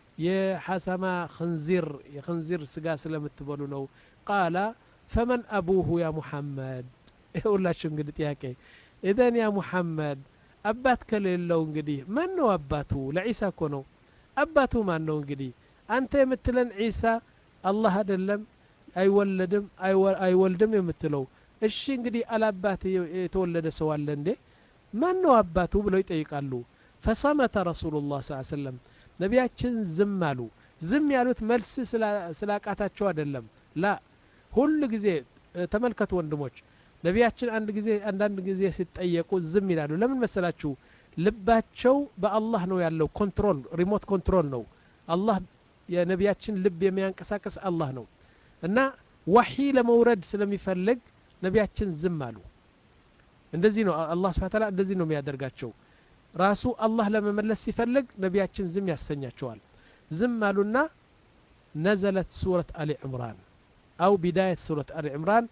የሐሰማ خنزير የخنزير ስጋ ስለምትበሉ ነው። قال فمن أبوه يا محمد ሁላችሁ እንግዲህ ጥያቄ اذن يا محمد አባት ከሌለው እንግዲህ ማን ነው አባቱ? ለዒሳ እኮ ነው አባቱ ማን ነው? እንግዲህ አንተ የምትለን ዒሳ አላህ አይደለም አይወለድም አይወልድም የምትለው እሺ እንግዲህ አላባት የተወለደ ሰው አለ እንዴ? ማን ነው አባቱ ብለው ይጠይቃሉ። فصمت رسول الله صلى الله عليه وسلم ነቢያችን ዝም አሉ። ዝም ያሉት መልስ ስላቃታቸው አይደለም ላ ሁሉ ጊዜ ተመልከቱ ወንድሞች ነቢያችን አንድ ጊዜ አንዳንድ ጊዜ ሲጠየቁ ዝም ይላሉ። ለምን መሰላችሁ? ልባቸው በአላህ ነው ያለው። ኮንትሮል ሪሞት ኮንትሮል ነው አላህ። የነቢያችን ልብ የሚያንቀሳቅስ አላህ ነው እና ወሂ ለመውረድ ስለሚፈልግ ነቢያችን ዝም አሉ። እንደዚህ ነው አላህ Subhanahu Wa Ta'ala እንደዚህ ነው የሚያደርጋቸው። ራሱ አላህ ለመመለስ ሲፈልግ ነቢያችን ዝም ያሰኛቸዋል። ዝም አሉና نزلت سورة آل عمران أو بداية سورة آل عمران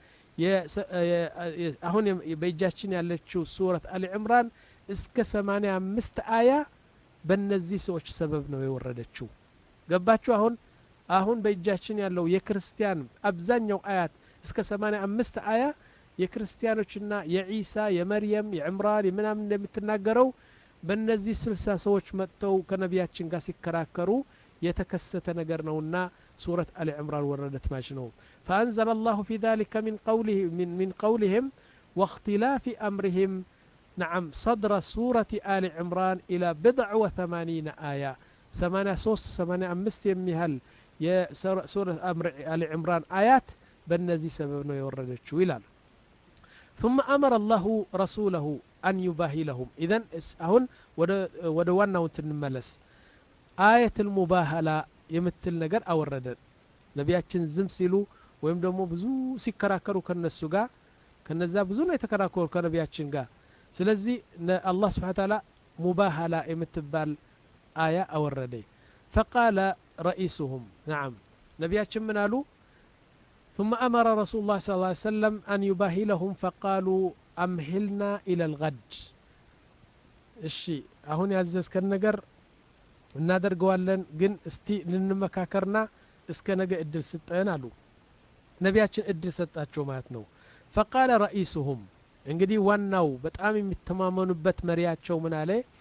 አሁን በእጃችን ያለችው ሱረት አሊ ዕምራን እስከ ሰማንያ አምስት አያ በእነዚህ ሰዎች ሰበብ ነው የወረደችው። ገባችሁ? አሁን አሁን በእጃችን ያለው የክርስቲያን አብዛኛው አያት እስከ ሰማንያ አምስት አያ የክርስቲያኖችና የዒሳ የመርየም የዕምራን የምናምን እንደምትናገረው በእነዚህ ስልሳ ሰዎች መጥተው ከነቢያችን ጋር ሲከራከሩ የተከሰተ ነገር ነውና سورة آل عمران وردت ماشنو. فأنزل الله في ذلك من قوله من, من قولهم واختلاف أمرهم نعم صدر سورة آل عمران إلى بضع وثمانين آية ثمانية صوص ثمانية أمست يمهل يا سورة أمر آل عمران آيات بالنزي سببنا يوردت شويلان. ثم أمر الله رسوله أن يباهي لهم. إذن هون ودوانا وتنملس آية المباهلة የምትል ነገር አወረደ። ነቢያችን ዝም ሲሉ ወይም ደግሞ ብዙ ሲከራከሩ ከነሱ ጋር ከነዛ ብዙ ነው የተከራከሩ ከነቢያችን ጋር። ስለዚህ አላህ Subhanahu Wa Ta'ala ሙባሃላ የምትባል አያ አወረደ። فقال رئيسهم نعم ነቢያችን ምን አሉ? ثم أمر رسول الله صلى الله عليه وسلم أن يباهي لهم فقالوا أمهلنا إلى الغد. እሺ አሁን ያዘዝከን ነገር እናደርገዋለን ግን እስቲ እንመካከርና እስከ ነገ እድል ስጠን አሉ። ነቢያችን እድል ሰጣቸው ማለት ነው። فقال رئيسهم እንግዲህ ዋናው በጣም የሚተማመኑበት መሪያቸው ምን አለ?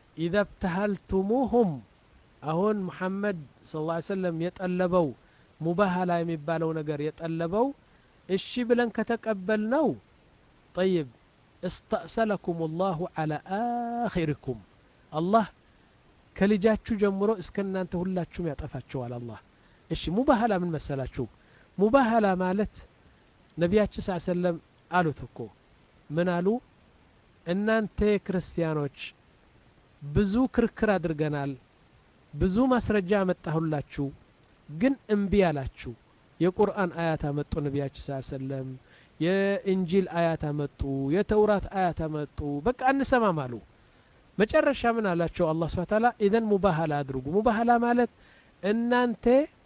إذا ابتهلتموهم أهون محمد صلى الله عليه وسلم يتقلبوا مباهلة يمبالو نجر يتقلبوا الشي بلن كتقبلنو طيب استأصلكم الله على آخركم الله كلجاتشو جمرو اسكن انت ሁላችሁም ያጠፋችኋል አላህ እሺ ሙባሃላ ምን መሰላችሁ ሙባሃላ ማለት ነብያችን ሰለላሁ ዐለይሂ ወሰለም አሉት እኮ ምን አሉ እናንተ ክርስቲያኖች ብዙ ክርክር አድርገናል ብዙ ማስረጃ አመጣሁላችሁ ግን እምቢ አላችሁ የቁርአን አያት አመጡ ነብያችን ሰለላሁ ዐለይሂ ወሰለም የኢንጂል አያት አመጡ የተውራት አያት አመጡ በቃ እንሰማም አሉ መጨረሻ ምን አላቸው አላህ Subhanahu Wa Ta'ala ኢዘን ሙባሃላ አድርጉ ሙባሃላ ማለት እናንተ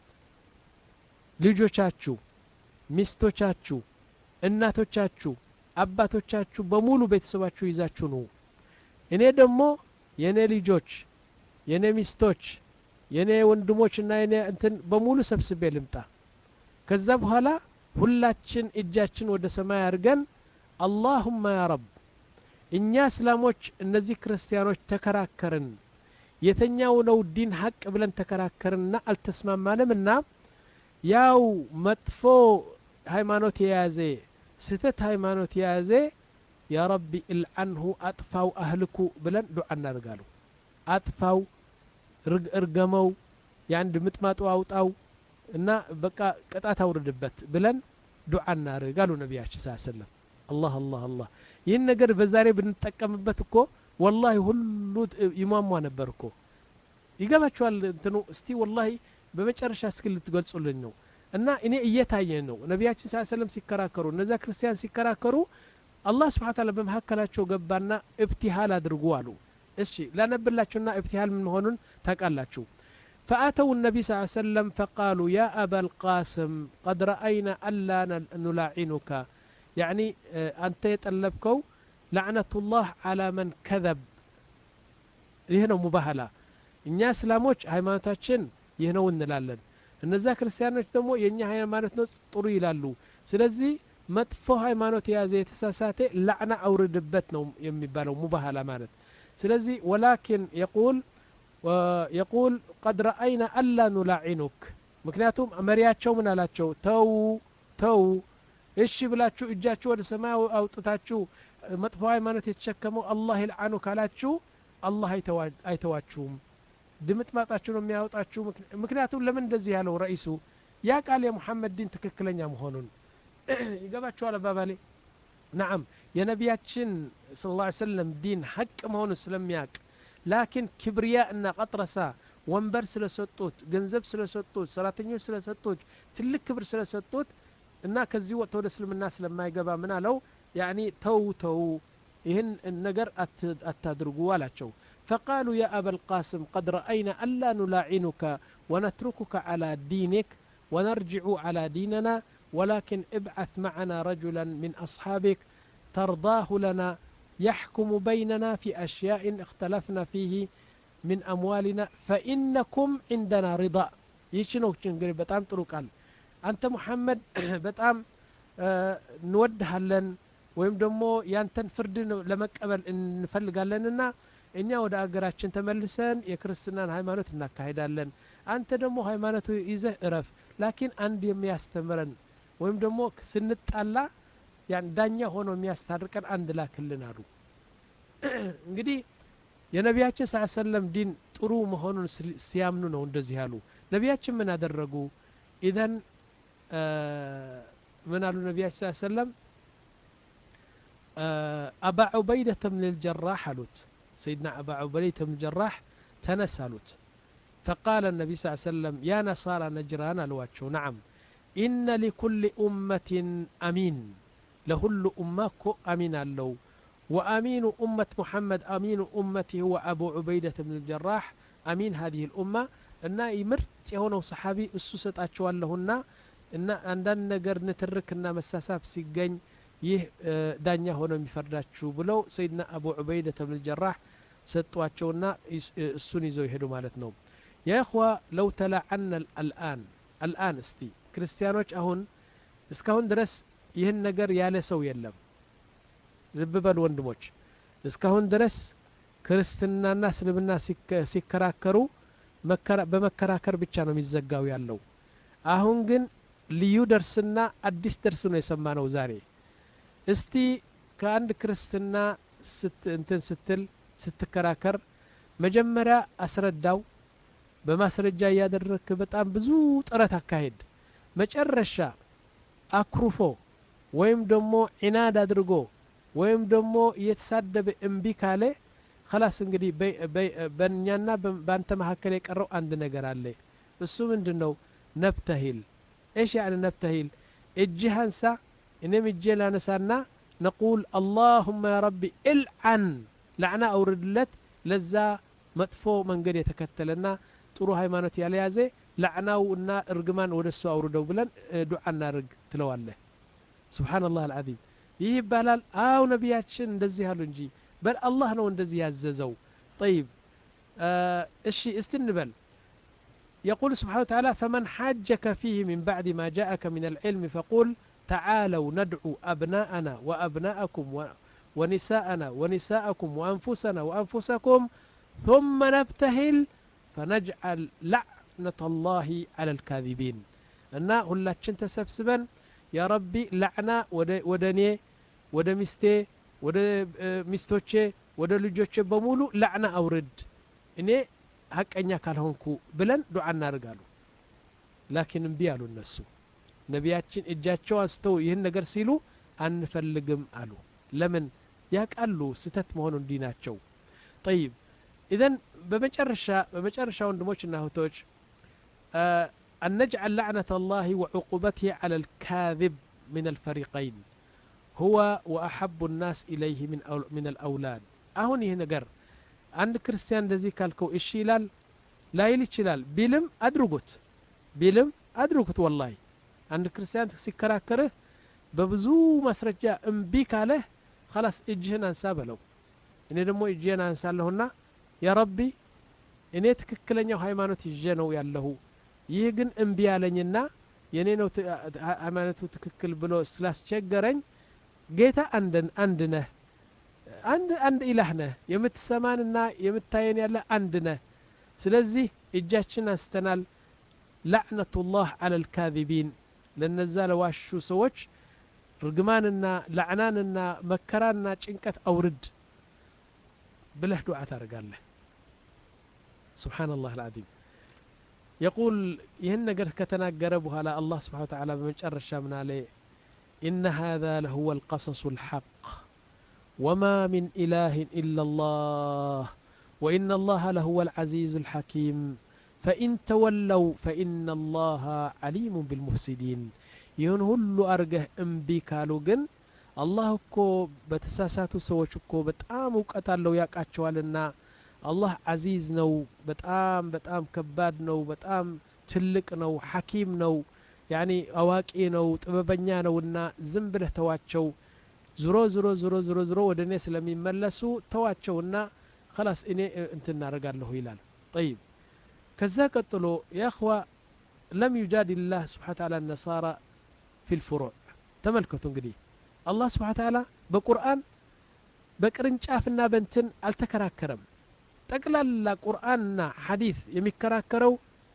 ልጆቻችሁ ሚስቶቻችሁ እናቶቻችሁ አባቶቻችሁ በሙሉ ቤተሰባችሁ ይዛችሁ ነው እኔ ደግሞ የኔ ልጆች የኔ ሚስቶች የኔ ወንድሞችና የኔ እንትን በሙሉ ሰብስቤ ልምጣ ከዛ በኋላ ሁላችን እጃችን ወደ ሰማይ አርገን اللهم يا رب እኛ እስላሞች እነዚህ ክርስቲያኖች ተከራከርን የተኛው ነው ዲን ሐቅ ብለን ተከራከርንና አልተስማማንምና ያው መጥፎ ሃይማኖት የያዘ ስተት ሃይማኖት የያዘ ያ ረቢ العنه አጥፋው አህልኩ ብለን ዱዓ እናደርጋሉ አጥፋው እርገመው ያንድ ምጥማጡ አውጣው እና በቃ ቅጣት አውርድበት ብለን ዱዓ እናደርጋሉ ነብያችን ሰለላሁ ዐለይሂ ወሰለም الله الله الله ይህን ነገር በዛሬ ብንጠቀምበት እኮ والله ሁሉ ይሟሟ ነበር እኮ ይገባችኋል እንትኑ እስቲ والله በመጨረሻ እስኪ ልትገልጹልኝ ነው እና እኔ እየታየኝ ነው ነብያችን ሰለላሁ ዐለይሂ ወሰለም ሲከራከሩ እነዛ ክርስቲያን ሲከራከሩ አላህ Subhanahu Wa Ta'ala በመሐከላቸው ገባና ኢብቲሃል አድርጉ አሉ እሺ ለነብላችሁና ኢብቲሃል ምን ሆኑን ታቃላችሁ فأتوا النبي صلى الله عليه وسلم فقالوا يا أبا القاسم قد رأينا ألا نلاعنك يعني أنت يتألبكو لعنة الله على من كذب يهنو مباهلة إنيا سلاموش هايمانتاچن يهنو እንላለን እነዛ ክርስቲያኖች ደግሞ የኛ ሃይማኖት ነው ጥሩ ይላሉ ስለዚህ መጥፎ ሃይማኖት ያዘ የተሳሳተ ለዕና አውርድበት ነው የሚባለው ሙባሃላ ማለት ስለዚህ ولكن يقول ويقول قد رأينا ألا نلاعنك ምክንያቱም አመሪያቸው ምን አላቸው ተው ተው እሺ ብላችሁ እጃችሁ ወደ ሰማይ አውጥታችሁ መጥፎ ሃይማኖት የተሸከመው አላህ ይልዓኑ ካላችሁ አላህ አይተዋችሁም ድምጥማጣችሁ ነው የሚያወጣችሁ ምክንያቱም ለምን እንደዚህ ያለው ረኢሱ ያ ቃል የሙሐመድ ዲን ትክክለኛ መሆኑን ይገባችኋል አባባሌ نعم የነቢያችን ሰለላሁ ዐለይሂ ወሰለም ዲን ሐቅ መሆኑን ስለሚያቅ ላኪን ክብሪያና ቀጥረሳ ወንበር ስለሰጡት ገንዘብ ስለሰጡት ሰራተኞች ስለሰጡት ትልቅ ክብር ስለሰጡት እና ከዚህ ወጥቶ ወደ እስልምና ስለማይገባ ምን አለው يعني ተው ተው ይህን ነገር አታድርጉ አላቸው فقالوا يا أبا القاسم قد رأينا ألا نلاعنك ونتركك على دينك ونرجع على ديننا ولكن ابعث معنا رجلا من أصحابك ترضاه لنا يحكم بيننا في أشياء اختلفنا فيه من أموالنا فإنكم عندنا رضا يشنوك جنقري بتام تروكال أنت محمد بتام اه نودها لن ወይም ደግሞ ያንተን ፍርድ ለመቀበል እንፈልጋለንና እኛ ወደ አገራችን ተመልሰን የክርስትናን ሃይማኖት እናካሄዳለን አንተ ደግሞ ሃይማኖቱ ይዘህ እረፍ ላኪን አንድ የሚያስተምረን ወይም ደግሞ ስንጣላ ያን ዳኛ ሆኖ የሚያስታርቀን አንድ ላክልን አሉ እንግዲህ የነቢያችን ሰለላሁ ዐለይሂ ወሰለም ዲን ጥሩ መሆኑን ሲያምኑ ነው እንደዚህ ያሉ ነቢያችን ምን አደረጉ ኢዘን ምን አሉ ነቢያችን ሰለላሁ ዐለይሂ ወሰለም أبا عبيدة من الجراح علوت سيدنا أبا عبيدة من الجراح تنسالوت فقال النبي صلى الله عليه وسلم يا نصارى نجران الواتشو نعم إن لكل أمة أمين لهل أمك أمين اللو وأمين أمة محمد أمين أمته هو أبو عبيدة من الجراح أمين هذه الأمة إن يمرت هنا صحابي السوسة أتشوال لهن إن عندنا نجر نتركنا مساسات سجن ይህ ዳኛ ሆኖ የሚፈርዳችሁ ብለው ሰይድና አቡ ዑበይዳ ተብን ጀራህ ሰጧቸውና እሱን ይዘው ይሄዱ ማለት ነው ያ اخوا لو تلعنا الان الان እስቲ ክርስቲያኖች አሁን እስካሁን ድረስ ይህን ነገር ያለ ሰው የለም ልብ በሉ ወንድሞች እስካሁን ድረስ ክርስትናና እስልምና ሲከራከሩ በመከራከር ብቻ ነው የሚዘጋው ያለው። አሁን ግን ልዩ ደርስና አዲስ ደርስ ነው የሰማነው ዛሬ። እስቲ ከአንድ ክርስትና እንትን ስትል ስትከራከር መጀመሪያ አስረዳው፣ በማስረጃ ያደረክ በጣም ብዙ ጥረት አካሄድ፣ መጨረሻ አክሩፎ ወይም ደግሞ ዒናድ አድርጎ ወይም ደግሞ እየተሳደበ እምቢ ካለ خلاص እንግዲህ በእኛና በአንተ መካከል የቀረው አንድ ነገር አለ። እሱ ምንድነው? ነብተሂል። ايش يعني نبتهل؟ እጅህ አንሳ እኔም እጄ ላነሳና نقول اللهم يا ربي العن لعنة أوردلت لذا مطفو መንገድ የተከተለና ጥሩ ሃይማኖት ያለያዘ لعناውና እርግማን ወደሱ አውርደው ብለን ዱዓ እናርግ ትለዋለህ። ሱብሃንአላህ አልዓዚም። ይህ ይባላል? አው ነቢያችን እንደዚህ አሉ እንጂ بل الله ነው እንደዚህ ያዘዘው። طيب እሺ እስቲ እንበል يقول سبحانه وتعالى فمن حاجك فيه من بعد ما جاءك من العلم فقل تعالوا ندعو أبناءنا وأبناءكم ونساءنا ونساءكم وأنفسنا وأنفسكم ثم نبتهل فنجعل لعنة الله على الكاذبين. أن ሁላችን ተሰብስበን يا ربي لعنة ወደኔ ወደ ሚስቴ ወደ ሚስቶቼ ወደ ልጆቼ በሙሉ لعنة أورد እኔ ሐቀኛ ካልሆንኩ ብለን ዱዓ እናርጋሉ። ላኪን እምቢ አሉ እነሱ። ነቢያችን እጃቸው አስተው ይህን ነገር ሲሉ አንፈልግም አሉ። ለምን? ያቃሉ ስተት መሆኑን ዲናቸው። طيب اذا በመጨረሻ በመጨረሻ ወንድሞችና እህቶች أن نجعل لعنة الله وعقوبته على الكاذب من الفريقين هو وأحب الناس إليه من من الأولاد. አሁን ይሄ ነገር አንድ ክርስቲያን እንደዚህ ካልከው እሺ ይላል ላይል ይችላል። ቢልም አድርጉት ቢልም አድርጉት። ወላሂ አንድ ክርስቲያን ሲከራከርህ በብዙ ማስረጃ እምቢ ካለ خلاص እጅህን አንሳ በለው። እኔ ደግሞ እጄን አንሳለሁና ያ ረቢ እኔ ትክክለኛው ሃይማኖት ይዤ ነው ያለሁ፣ ይህ ግን እምቢ ያለኝና የኔ ነው ሃይማኖቱ ትክክል ብሎ ስላስቸገረኝ ጌታ አንድን አንድ ነህ፣ አንድ አንድ ኢላህ ነህ፣ የምትሰማንና የምታየን ያለ አንድ ነህ። ስለዚህ እጃችን አንስተናል لعنة على الكاذبين ለነዛ ለዋሹ ሰዎች ርግማንና ለዕናንና መከራና ጭንቀት አውርድ ብለህ ዱዓ ታደርጋለህ። ሱብሃንአላህ አልዓዚም። يقول ይህን ነገር ከተናገረ በኋላ አላህ Subhanahu Wa Ta'ala በመጨረሻ ምን አለ? إن هذا لهو القصص الحق وما من إله إلا الله وإن الله لهو العزيز الحكيم فإن تولوا فإن الله عليم بالمفسدين. ይሁን ሁሉ አርገህ እምቢ ካሉ ግን አላህ እኮ በተሳሳቱ ሰዎች እኮ በጣም እውቀት አለው ያቃቸዋልና አላህ አዚዝ ነው፣ በጣም በጣም ከባድ ነው፣ በጣም ትልቅ ነው፣ ሐኪም ነው፣ ያኒ አዋቂ ነው፣ ጥበበኛ ነውና ዝም ብለህ ተዋቸው። ዙሮ ዙሮ ዙሮ ዙሮ ዙሮ ወደኔ ስለሚመለሱ ተዋቸውና خلاص እኔ እንትን እናደርጋለሁ ይላል። طيب ከዛ ቀጥሎ يا اخوة لم يجادل الله سبحانه وتعالى النصارى في الفروع. ተመልከቱ እንግዲህ አላህ Subhanahu Wa Ta'ala በቁርአን በቅርንጫፍና በእንትን አልተከራከረም። ጠቅላላ ቁርአንና ሐዲስ የሚከራከረው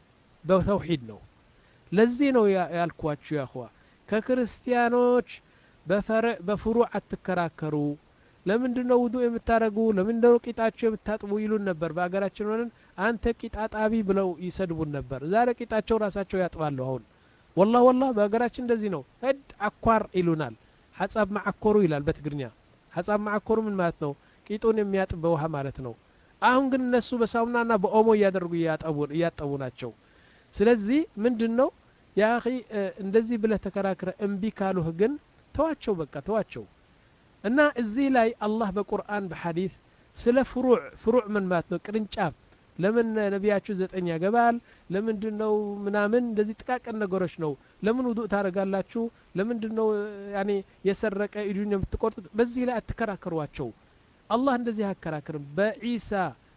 በተውሂድ ነው። ለዚህ ነው ያልኳችሁ ያ اخوة ከክርስቲያኖች በፈርዕ በፍሩዕ አትከራከሩ። ለምንድነው ውዱእ የምታረጉ ለምንድነው ቂጣቸው የምታጥቡ ይሉን ነበር። በአገራችን ሆነን አንተ ቂጣ ጣቢ ብለው ይሰድቡን ነበር። ዛሬ ቂጣቸው ራሳቸው ያጥባሉ። አሁን والله والله በአገራችን እንደዚህ ነው። ሄድ አኳር ይሉናል። ሐሳብ ማዕኮሩ ይላል በትግርኛ። ሐሳብ ማዕኮሩ ምን ማለት ነው? ቂጡን የሚያጥብ ውሃ ማለት ነው። አሁን ግን እነሱ በሳሙናና በኦሞ ያደርጉ ያጠቡ ያጠቡ ናቸው። ስለዚህ ምንድነው ያ اخي እንደዚህ ብለህ ተከራክረ እምቢ ካሉህ ግን ተዋቸው፣ በቃ ተዋቸው። እና እዚህ ላይ አላህ በቁርአን በሐዲስ ስለ ፍሩዕ ፍሩዕ ምን ማለት ነው? ቅርንጫፍ ለምን ነቢያችሁ ዘጠኝ ያገባል? ለምንድነው ምናምን እንደዚህ ጥቃቅን ነገሮች ነው። ለምን ውዱእ ታረጋላችሁ? ለምንድነው ያኒ የሰረቀ እጁን የምትቆርጡት? በዚህ ላይ አትከራከሯቸው። አላህ እንደዚህ አከራከርም። በኢሳ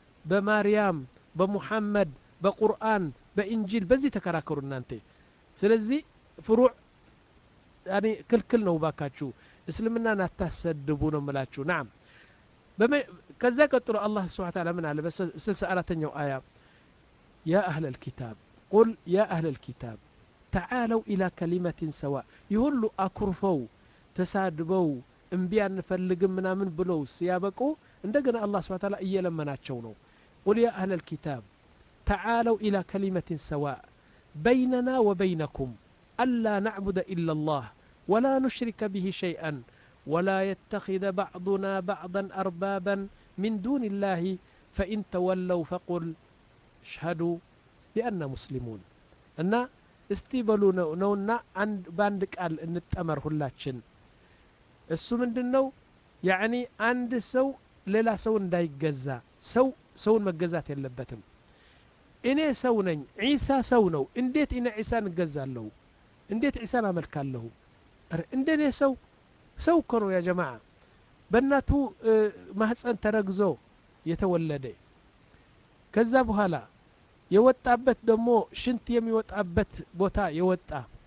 በማርያም በሙሐመድ በቁርአን በኢንጂል በዚህ ተከራከሩ እናንተ። ስለዚህ ፍሩዕ ያኒ ክልክል ነው ባካችሁ። እስልምናን አታሰድቡ ነው የምላችሁ። نعم كذا قطر الله سبحانه وتعالى من على بس سلسلة أراتنيو آية يا أهل الكتاب قل يا أهل الكتاب تعالوا إلى كلمة سواء يقول أكرفوا تسادبوا انبياء نفلق منا من بلوس يابقوا عندنا الله سبحانه وتعالى إيا لما ناتشونه قل يا أهل الكتاب تعالوا إلى كلمة سواء بيننا وبينكم ألا نعبد إلا الله ولا نشرك به شيئا ولا يتخذ بعضنا بعضا أربابا من دون الله فإن تولوا فقل اشهدوا بأننا مسلمون أن استيبلوا نونا عند باندك قال نتأمر هلاتشن السو مندنو يعني عند سو ሌላ ሰው እንዳይገዛ ሰው ሰውን መገዛት የለበትም እኔ ሰው ነኝ ዒሳ ሰው ነው እንዴት እኔ ዒሳን እገዛለሁ እንዴት ዒሳን አመልካለሁ እንደኔ ሰው ሰው እኮ ነው ያ ጀማዓ በእናቱ ማህፀን ተረግዞ የተወለደ ከዛ በኋላ የወጣበት ደግሞ ሽንት የሚወጣበት ቦታ የወጣ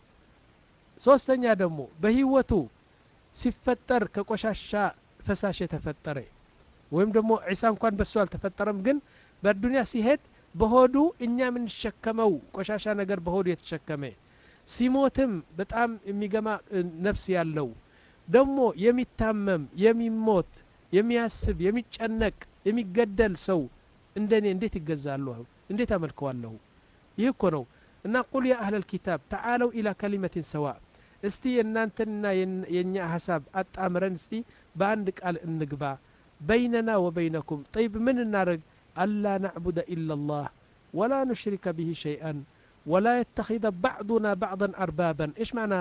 ሶስተኛ ደግሞ በህይወቱ ሲፈጠር ከቆሻሻ ፈሳሽ የተፈጠረ ወይም ደግሞ ዒሳ እንኳን በሱ አልተፈጠረም ግን በዱንያ ሲሄድ በሆዱ እኛ ምን ሸከመው ቆሻሻ ነገር በሆዱ የተሸከመ ሲሞትም በጣም የሚገማ ነፍስ ያለው ደግሞ የሚታመም የሚሞት የሚያስብ የሚጨነቅ የሚገደል ሰው እንደኔ እንዴት ይገዛሉ እንዴት አመልከዋለሁ ይህ እኮ ነው እና ቁል ያ አህለል ኪታብ ተዓለው ኢላ ከሊመቲን ሰዋ እስቲ እናንተና የኛ ሐሳብ አጣምረን እስቲ በአንድ ቃል እንግባ بيننا وبينكم طيب من النار ألا نعبد إلا الله ولا نشرك به شيئا ولا يتخذ بعضنا بعضا أربابا إيش معنى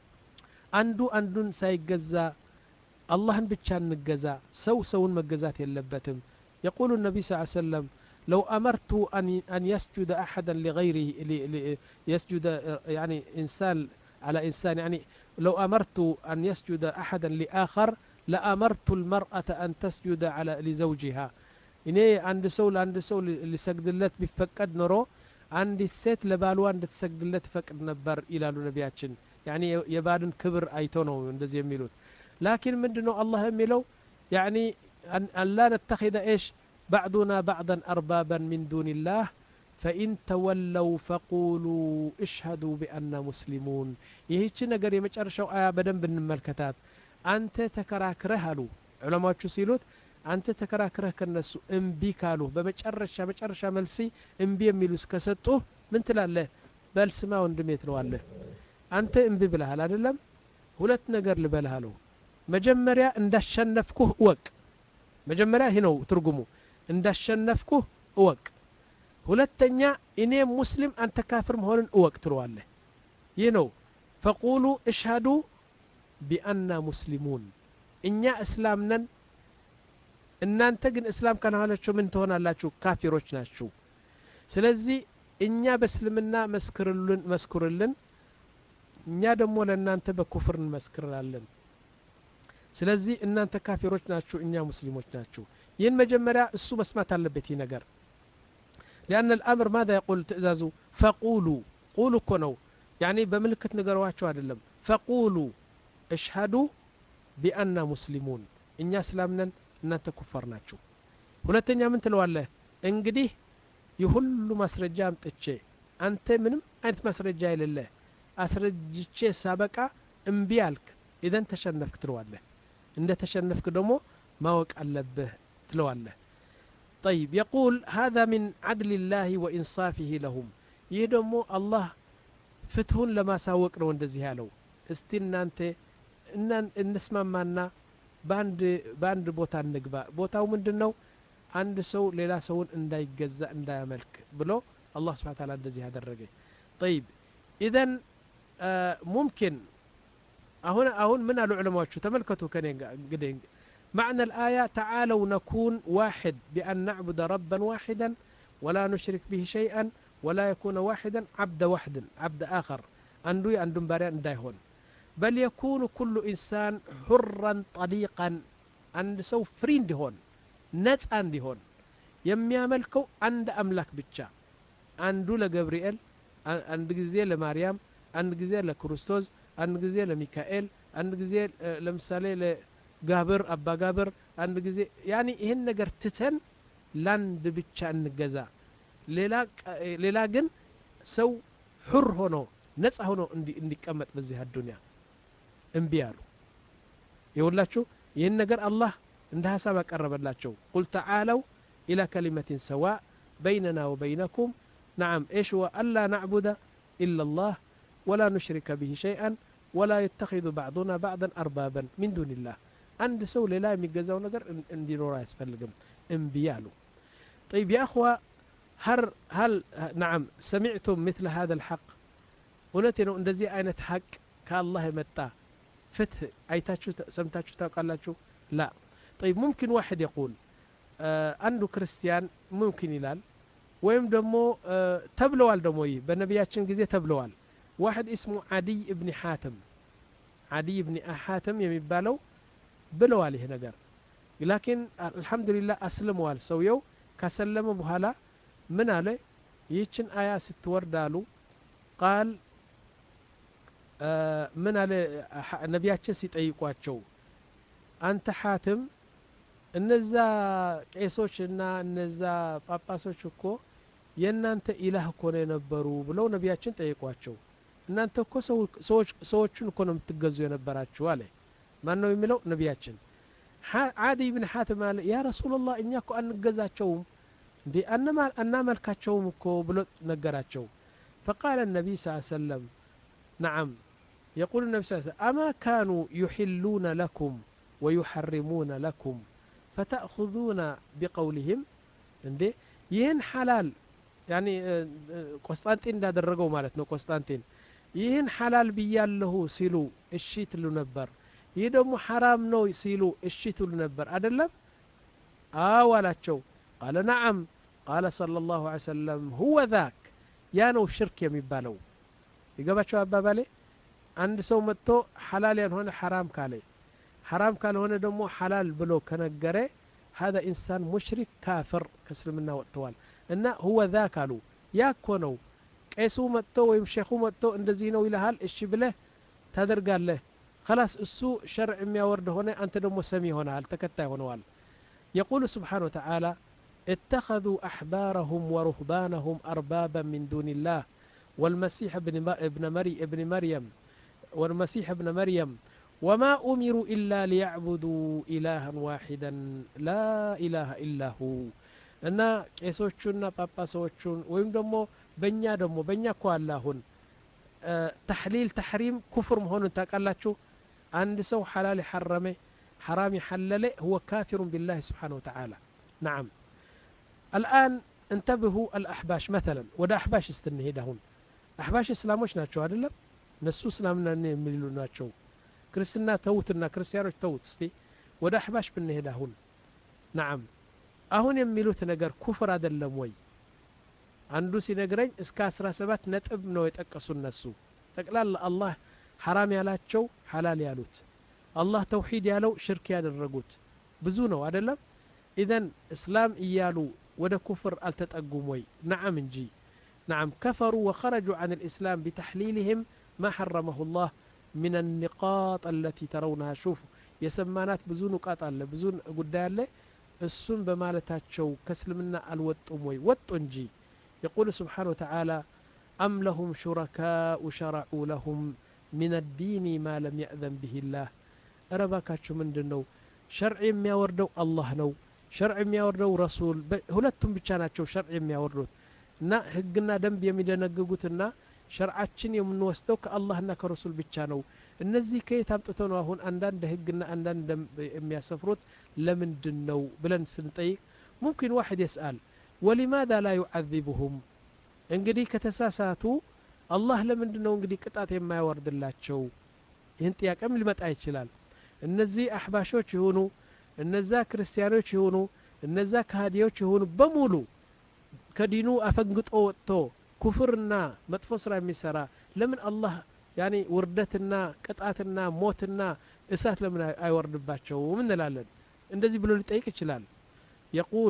عنده عندن سيجزا الله بتشان نجزا سو سو مجزات يلبتم يقول النبي صلى الله عليه وسلم لو أمرت أن أن يسجد أحدا لغيره يسجد يعني إنسان على إنسان يعني لو أمرت أن يسجد أحدا لآخر لأمرت المرأة أن تسجد على لزوجها إني عند سول عند سول اللي سجدلت بفقد نرو عند الست لبالوان تسجدلت فقد نبر إلى نبياتشن يعني يبادن كبر أيتونه እንደዚህ የሚሉት لكن ምንድነው الله የሚለው يعني أن, أن لا نتخذ إيش بعضنا بعضا أربابا من دون الله فإن تولوا فقولوا اشهدوا بأننا مسلمون ይህች ነገር የመጨረሻው አያ በደንብ እንመልከታት አንተ ተከራክረህ አሉ ዑለማዎቹ ሲሉት አንተ ተከራክረህ ከነሱ እምቢ ካሉ በመጨረሻ መጨረሻ መልሲ እምቢ የሚሉስ ከሰጡ ምን ትላለህ በልስማ ወንድሜ ትለዋለህ አንተ እምቢ ብለሃል አይደለም ሁለት ነገር ልበልህ አለው መጀመሪያ እንዳሸነፍኩህ ወቅ መጀመሪያ ይሄ ነው ትርጉሙ እንዳሸነፍኩህ ወቅ ሁለተኛ እኔ ሙስሊም አንተ ካፍር መሆንን ወቅ ትለዋለህ ይሄ ነው فقولوا اشهدوا بأننا مسلمون إنيا إسلامنا እናንተ ግን እስላም ካናላችሁ ምን ትሆናላችሁ ካፊሮች ናችሁ ስለዚህ እኛ በእስልምና መስክሩልን መስክሩልን እኛ ደግሞ ለእናንተ በኩፍር እንመስክራለን ስለዚህ እናንተ ካፊሮች ናችሁ እኛ ሙስሊሞች ናችሁ ይህን መጀመሪያ እሱ መስማት አለበት ይህ ነገር لأن الأمر ماذا يقول تأزازوا فقولوا قولوا كنو يعني بملكة نقرواቸው አይደለም فقولوا اشهدوا بأننا مسلمون እኛ እስላምነን እናንተ ኩፋር ናችሁ ሁለተኛ ምን ትለዋለህ እንግዲህ የሁሉ ማስረጃ አምጥቼ አንተ ምንም አይነት ማስረጃ የሌለ አስረጅቼ ሳበቃ እምቢ አልክ ኢደን ተሸነፍክ ትለዋለህ እንደ ተሸነፍክ ደግሞ ማወቅ አለብህ ትለዋለህ طيب يقول هذا من عدل الله وإنصافه لهم ይህ ደግሞ አላህ ፍትሁን ለማሳወቅ ነው እንደዚህ ያለው እስቲ እናንተ እናን እንስማማና ባንድ ባንድ ቦታ እንግባ ቦታው ምንድነው አንድ ሰው ሌላ ሰውን እንዳይገዛ እንዳያመልክ ብሎ አላህ Subhanahu Wa Ta'ala እንደዚህ ያደረገ طيب اذا ممكن አሁን አሁን ምን አሉ ዑለማዎቹ ተመልከቱ ከኔ እንግዲህ معنى الآية تعالوا نكون واحد بأن نعبد ربا واحدا ولا نشرك به شيئا ولا يكون واحدا عبد واحد عبد آخر عنده عندهم بارين እንዳይሆን بل يكون كل إنسان حرا طليقا عند سو فري እንዲሆን ነፃ እንዲሆን የሚያመልከው አንድ አምላክ ብቻ አንዱ ለገብርኤል አንድ ጊዜ ለማርያም አንድ ጊዜ ለክርስቶስ አንድ ጊዜ ለሚካኤል አንድ ጊዜ ለምሳሌ ጋብር አባ ጋብር አንድ ጊዜ ያኒ ይሄን ነገር ትተን ላንድ ብቻ እንገዛ ሌላ ሌላ ግን ሰው ሁር ሆኖ ነፃ ሆኖ እንዲቀመጥ በዚህ አዱንያ እንቢ አሉ ይወላችሁ ይሄን ነገር አላህ እንደ ሐሳብ አቀረበላቸው ቁል ተዓለው ኢላ ከሊመቲን ሰዋ بيننا وبينكم نعم إيش هو ألا نعبد إلا الله ولا نشرك به شيئا ولا يتخذ بعضنا بعضا أربابا من دون الله عند سول لا يمجزون نجر عندي نورا يسفلقم انبيالو طيب يا أخوة هل, هل نعم سمعتم مثل هذا الحق ونتنو اندزي أين حق كالله متى فتح أيتاتشو سمتاتشو تاقالاتشو لا طيب ممكن واحد يقول آه عنده كريستيان ممكن يلال ويم دمو آه تبلوال دموي بنبياتشن جزي تبلوال واحد اسمه عدي ابن حاتم عدي ابن حاتم يمبالو بلوالي هنا قر لكن الحمد لله أسلم وال سويو كسلم بهلا من عليه يتشن آية ست وردالو قال آه من عليه نبياتشن سيتأيقواتشو أنت حاتم እነዛ ቄሶችና እነዛ ጳጳሶች እኮ የናንተ ኢላህ እኮ ነው የነበሩ ብለው ነቢያችን ጠይቋቸው እናንተ እኮ ሰዎች ሰዎችን እኮ ነው የምትገዙ የነበራችሁ አለ ማን ነው የሚለው ነቢያችን ዓዲ ኢብኑ ሐተም አለ ያ ረሱላህ እኛ እኮ አንገዛቸውም እንዴ አነማ አናመልካቸውም እኮ ብሎ ነገራቸው فقال النبي صلى الله عليه وسلم نعم يقول النبي صلى الله عليه وسلم أما كانوا يحلون لكم ويحرمون لكم فتأخذون بقولهم عندي يهن حلال يعني قسطنطين دا درجوا معناتنا قسطنطين يهن حلال بياله سيلو እሺ ትሉ ነበር ይሄ ደግሞ حرام ነው ሲሉ እሺ ትሉ ነበር አይደለም አዎ አላቸው قال نعم قال صلى الله عليه وسلم هو ذاك ያ ነው ሽርክ የሚባለው ይገባቸው አባባሌ አንድ ሰው መጥቶ حلال ያልሆነ حرام ካለ حرام ካልሆነ ደግሞ حلال ብሎ ከነገረ هذا إنسان مشرك كافر كسلمنا وقتوال إن هو ذاك قالوا ياكو نو قيسو متو ويم شيخو متو اندزي نو يلهال ايش بله تدر قال له خلاص السو شرع مياورد هنا أنت دمو سمي هنا هل تكتاي هنا يقول سبحانه وتعالى اتخذوا أحبارهم ورهبانهم أربابا من دون الله والمسيح ابن, ابن, مري ابن مريم والمسيح ابن مريم وما أمروا إلا ليعبدوا إلها واحدا لا إله إلا هو أن كيسوچنا باباسوچون ويم دمو بنيا دمو بنيا كو اللهون أه تحليل تحريم كفر مهون تاقالاتشو عند سو حلال حرمه حرام حلله هو كافر بالله سبحانه وتعالى نعم الآن انتبهوا الأحباش مثلا ودا أحباش استنهدهون أحباش إسلاموش ناتشو هذا نسو إسلامنا نميلو ناتشو ክርስትና ተውትና ክርስቲያኖች ተውት እስቲ ወደ አህባሽ ብንሄድ አሁን نعم አሁን የሚሉት ነገር ኩፍር አይደለም ወይ አንዱ ሲነግረኝ እስከ አስራ ሰባት ነጥብ ነው የጠቀሱ እነሱ ጠቅላላ አላህ حرام ያላቸው حلال ያሉት አላህ ተውሂድ ያለው ሽርክ ያደረጉት ብዙ ነው አይደለም اذا እስላም እያሉ ወደ ኩፍር አልተጠጉም ወይ نعم እንጂ نعم كفروا وخرجوا عن الإسلام بتحليلهم ما حرمه الله من النقاط التي ترونها شوفوا يسمانات بزون نقاط الله بزون قدام له السن بمالتاتشو كسلمنا الوطم وي وطنجي يقول سبحانه وتعالى أم لهم شركاء شرعوا لهم من الدين ما لم يأذن به الله أرباكاتشو من دنو شرع ما وردو الله نو شرع ما وردو رسول هلتم بچاناتشو شرع ما وردو نا حقنا دنب يمدنققوتنا شرعاتشن የምንወስደው ከአላህና ከረሱል ብቻ ነው እነዚህ ከየት አምጥተው ነው አሁን አንዳንድ ህግና አንዳንድ የሚያሰፍሩት ለምንድን ነው ብለን ስንጠይቅ ممكن واحد يسأل ولماذا لا يعذبهم እንግዲህ ከተሳሳቱ አላህ ለምንድን ነው እንግዲህ ቅጣት የማይወርድላቸው ይህን ጥያቄም ሊመጣ ይችላል እነዚህ አህባሾች ይሆኑ እነዛ ክርስቲያኖች ይሆኑ እነዛ ካህዲዎች ይሆኑ በሙሉ ከዲኑ አፈንግጦ ወጥቶ ኩፍርና መጥፎ ስራ የሚሰራ ለምን አላህ ያኒ ውርደትና ቅጣትና ሞትና እሳት ለምን አይወርድባቸውም እንላለን እንደዚህ ብሎ ሊጠይቅ ይችላል يقول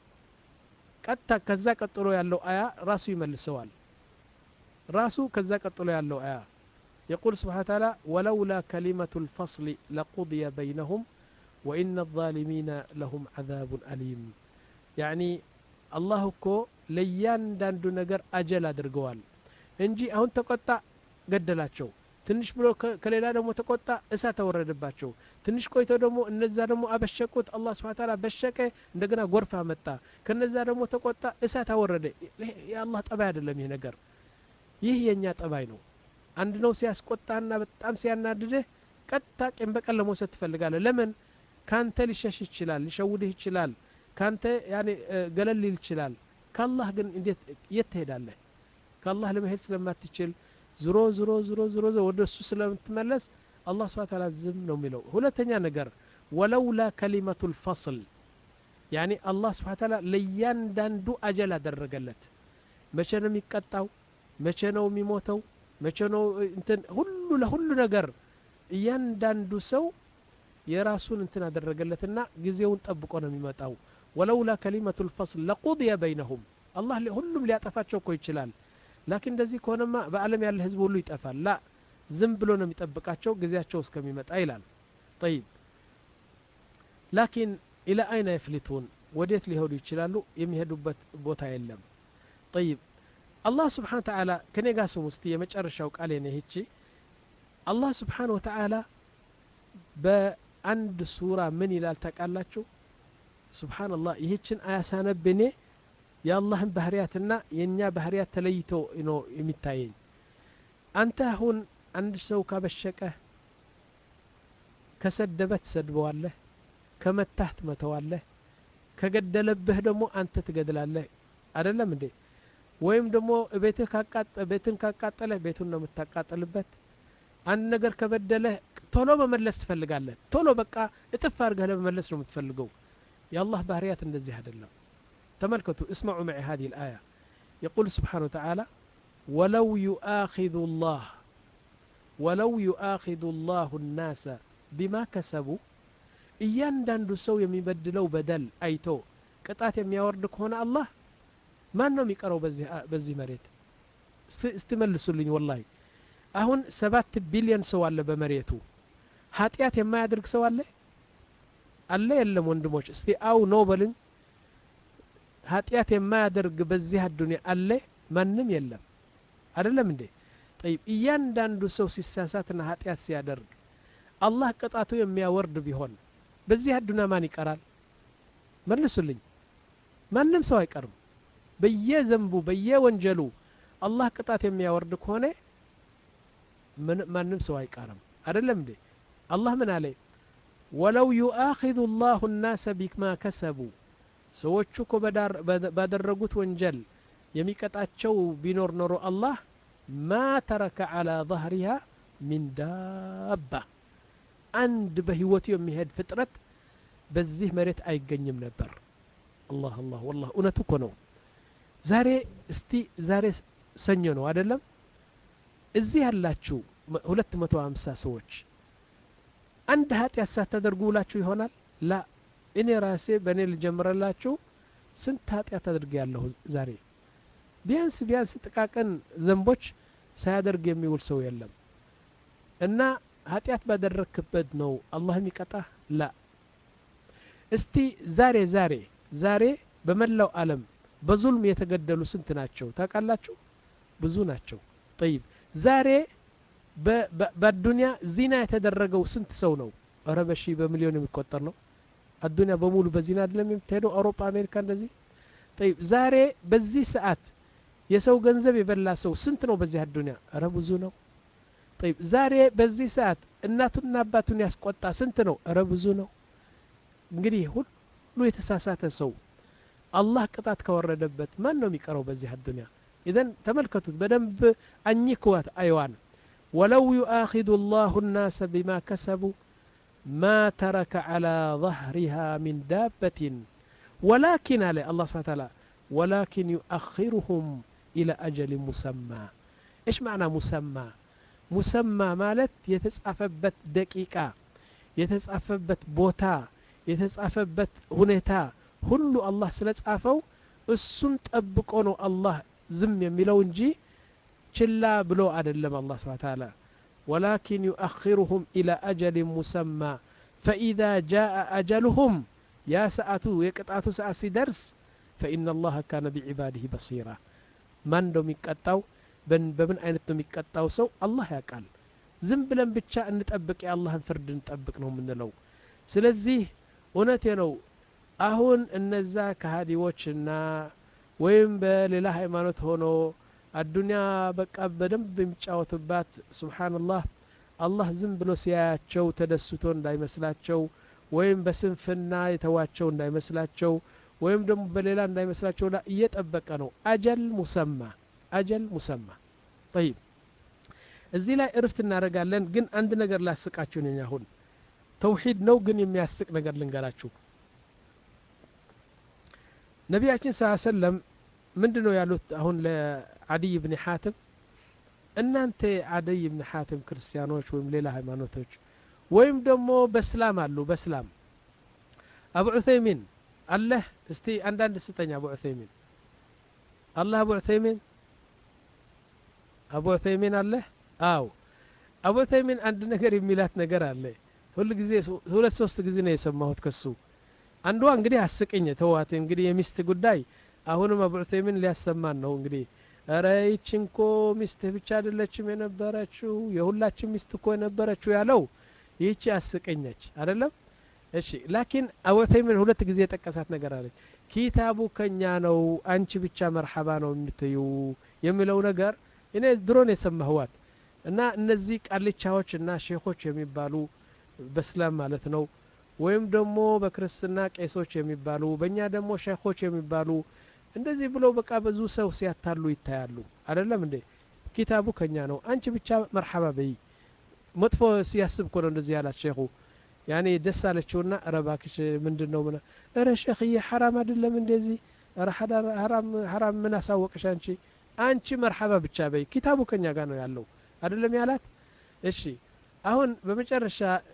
ቀጥታ ከዛ ቀጥሎ ያለው አያ ራሱ ይመልሰዋል ራሱ ከዛ ቀጥሎ ያለው አያ يقول سبحانه وتعالى ولولا كلمة الفصل لقضي بينهم وإن الظالمين لهم عذاب أليم يعني الله كو ليان داندو نجر أجل أدرجوال إنجي أهون تقطع قدلاتشو ትንሽ ብሎ ከሌላ ደግሞ ተቆጣ እሳት ተወረደባቸው ትንሽ ቆይቶ ደግሞ እነዛ ደግሞ አበሸቁት አላህ Subhanahu Ta'ala በሸቀ እንደገና ጎርፍ አመጣ ከነዛ ደግሞ ተቆጣ እሳት አወረደ የአላህ ጠባይ አይደለም ይሄ ነገር ይህ የኛ ጠባይ ነው አንድ ነው ሲያስቆጣና በጣም ሲያናድድህ ቀጥታ ቀን በቀን ለመውሰድ ትፈልጋለህ ለምን ካንተ ሊሸሽ ይችላል ሊሸውድህ ይችላል ካንተ ያኔ ገለል ሊል ይችላል ከአላህ ግን እንዴት የትሄዳለህ ከአላህ ለመሄድ ስለማትችል ዝሮ ዝሮ ዝሮ ዝሮ ወደሱ ስለምትመለስ አላህ Subhanahu Ta'ala ዝም ነው የሚለው ሁለተኛ ነገር ወለውላ ከሊመቱል ፈስል يعني الله سبحانه وتعالى ለያንዳንዱ አጀል አደረገለት መቼ ነው የሚቀጣው መቼ ነው የሚሞተው መቼ ነው እንትን ሁሉ ለሁሉ ነገር እያንዳንዱ ሰው የራሱን እንትን አደረገለትና ጊዜውን ጠብቆ ነው የሚመጣው ወለውላ ከሊመቱል ፈስል ለقضي بينهم الله ሁሉም ሊያጠፋቸው እኮ ይችላል لكن እንደዚህ ከሆነማ በአለም ያለ ህዝብ ሁሉ ይጠፋል لا ዝም ብሎ ነው የሚጠብቃቸው ጊዜያቸው እስከሚመጣ ይላል طيب لكن الى اين يفلتون ወዴት ሊሄዱ ይችላሉ የሚሄዱበት ቦታ የለም طيب الله سبحانه وتعالى ከኔ ጋር ስሙ እስቲ የመጨረሻው ቃል የኔ እቺ الله سبحانه وتعالى በአንድ ሱራ ምን ይላል ታውቃላችሁ سبحان الله ይህችን አያሳነብኔ የአላህን ባህሪያትና የኛ ባህሪያት ተለይቶ ነው የሚታየኝ አንተ አሁን አንድ ሰው ካበሸቀ ከሰደበት ሰድበዋለህ ከመታህ ትመተዋለህ ከገደለብህ ደግሞ አንተ ትገድላለህ አይደለም እንዴ ወይም ደግሞ ቤትህ ካቃጠ ቤትን ካቃጠለ ቤቱን ነው የምታቃጠልበት አንድ ነገር ከበደለህ ቶሎ መመለስ ትፈልጋለህ ቶሎ በቃ እጥፍ አድርገህ ለመመለስ ነው የምትፈልገው የአላህ ባህሪያት እንደዚህ አይደለም تملكتوا اسمعوا معي هذه الآية يقول سبحانه وتعالى ولو يؤاخذ الله ولو يؤاخذ الله الناس بما كسبوا እያንዳንዱ ሰው የሚበድለው በደል አይቶ ቅጣት የሚያወርድ ከሆነ አላህ ማን ነው የሚቀረው በዚህ በዚህ መሬት استملسልኝ والله አሁን ሰባት ቢሊዮን ሰው አለ በመሬቱ ኃጢያት የማያደርግ ሰው አለ አለ የለም ወንድሞች እስቲ አው ኖበልን ኃጢያት የማያደርግ በዚህ አዱንያ አለ ማንንም የለም አይደለም እንዴ طيب እያንዳንዱ ሰው ሲሳሳትና ኃጢያት ሲያደርግ አላህ ቅጣቱ የሚያወርድ ቢሆን በዚህ አዱንያ ማን ይቀራል መልሱልኝ ማንንም ሰው አይቀርም በየዘንቡ በየወንጀሉ አላህ ቅጣት የሚያወርድ ከሆነ ማንንም ሰው አይቀርም አይደለም እንዴ አላህ ምን አለ ወለው يؤاخذ الله الناس بما كسبوا ሰዎቹ እኮ ባደረጉት ወንጀል የሚቀጣቸው ቢኖር ኖሮ አላህ ما ترك على ظهرها من دابة አንድ በህይወቱ የሚሄድ ፍጥረት በዚህ መሬት አይገኝም ነበር الله الله والله እውነቱ እኮ ነው ዛሬ እስቲ ዛሬ ሰኞ ነው አይደለም እዚህ ያላችሁ ሁለት መቶ ሃምሳ ሰዎች አንድ ኃጢያት ሳታደርጉ ውላችሁ ይሆናል ላ እኔ ራሴ በኔ ልጀምረላችሁ ስንት ኃጢያት አድርጌያለሁ ዛሬ ቢያንስ ቢያንስ ጥቃቅን ዘንቦች ሳያደርግ የሚውል ሰው የለም እና ኃጢያት ባደረክበት ነው አላህ የሚቀጣ ላ እስቲ ዛሬ ዛሬ ዛሬ በመላው ዓለም በዙልም የተገደሉ ስንት ናቸው ታውቃላችሁ ብዙ ናቸው طيب ዛሬ በዱንያ ዚና የተደረገው ስንት ሰው ነው ኧረ በሺ በሚሊዮን የሚቆጠር ነው الدنيا በሙሉ በዚና አይደለም የምትሄደው አውሮፓ አሜሪካ እንደዚህ طيب ዛሬ በዚህ ሰዓት የሰው ገንዘብ የበላ ሰው ስንት ነው በዚህ አዱንያ ኧረ ብዙ ነው طيب ዛሬ በዚህ ሰዓት እናቱና አባቱን ያስቆጣ ስንት ነው ኧረ ብዙ ነው እንግዲህ ሁሉ የተሳሳተ ሰው አላህ ቅጣት ከወረደበት ማን ነው የሚቀረው በዚህ አዱንያ اذا ተመልከቱት በደንብ አኝኩት አይዋን ولو يؤاخذ الله الناس بما كسبوا ما ترك على ظهرها من دابة ولكن على الله سبحانه وتعالى ولكن يؤخرهم إلى أجل مسمى إيش معنى مسمى مسمى مالت يتسعفبت دقيقة يتسعفبت بوتا يتسعفبت هنتا ሁሉ አላህ ስለጻፈው እሱን ጠብቆ ነው አላህ ዝም የሚለው እንጂ ችላ ብሎ አይደለም አላህ Subhanahu Ta'ala ولكن يؤخرهم إلى أجل مسمى فإذا جاء أجلهم يا سأتو يقطعتو ساعة سيدرس فإن الله كان بعباده بصيرا من دو ميقطاو بمن አይነት ነው የሚቀጣው ሰው አላህ ያውቃል ዝም ብለን ብቻ እንጠብቅ የአላህን ፍርድ እንጠብቅ ነው የምንለው ስለዚህ እውነቴ ነው አሁን እነዛ ከሃዲዎችና ወይም በሌላ ሃይማኖት ሆኖ አዱንያ በቃ በደንብ የሚጫወቱባት ሱብሃንአላህ አላህ ዝም ብሎ ሲያያቸው ተደስቶ እንዳይመስላቸው ወይም በስንፍና የተዋቸው እንዳይመስላቸው ወይም ደግሞ በሌላ እንዳይመስላቸው ላ እየጠበቀ ነው አጀል ሙሰማ አጀል ሙሰማ طيب እዚህ ላይ እርፍት እናደርጋለን ግን አንድ ነገር ላስቃችሁ ነኝ አሁን ተውሂድ ነው ግን የሚያስቅ ነገር ልንገራችሁ ነቢያችን ሰለላሁ ዐለይሂ ወሰለም ምንድነው ያሉት አሁን ለአዲይ ኢብኑ ሐቲም እናንተ አዲይ ኢብኑ ሐቲም ክርስቲያኖች ወይም ሌላ ሃይማኖቶች ወይም ደግሞ በእስላም አሉ በእስላም አቡ ዑሰይሚን አላህ እስቲ አንዳንድ ስጠኝ አቡ ዑሰይሚን አላህ አቡ ዑሰይሚን አቡ ዑሰይሚን አላህ አው አቡ ዑሰይሚን አንድ ነገር የሚላት ነገር አለ ሁሉ ጊዜ ሁለት ሶስት ጊዜ ነው የሰማሁት ከሱ አንዷ እንግዲህ አስቀኝ ተዋት እንግዲህ የሚስት ጉዳይ አሁንም አቡ ዑሰይሚን ሊያሰማን ነው እንግዲህ አረ ይችንኮ ሚስት ብቻ አይደለችም የነበረችው የሁላችን ሚስት እኮ የነበረችው ያለው ይህች አስቀኘች አይደለም እሺ ላኪን አቡ ዑሰይሚን ሁለት ጊዜ የጠቀሳት ነገር አለች ኪታቡ ከኛ ነው አንቺ ብቻ መርሐባ ነው የምትዩ የሚለው ነገር እኔ ድሮን የሰማሁት እና እነዚህ ቃልቻዎችና ሼኾች የሚባሉ በእስላም ማለት ነው ወይም ደግሞ በክርስትና ቄሶች የሚባሉ በእኛ ደግሞ ሼኾች የሚባሉ እንደዚህ ብሎ በቃ ብዙ ሰው ሲያታሉ ይታያሉ አይደለም እንዴ ኪታቡ ከኛ ነው አንቺ ብቻ መርሐባ በይ መጥፎ ሲያስብ ኮነ እንደዚህ ያላት ሼኹ ያኔ ደስ አለችውና ረባክሽ ምንድነው ምን እረ ሼኽዬ حرام አይደለም እንደዚህ እረ حرام حرام ምን አሳወቅሽ አንቺ አንቺ መርሐባ ብቻ በይ ኪታቡ ከኛ ጋር ነው ያለው አይደለም ያላት እሺ አሁን በመጨረሻ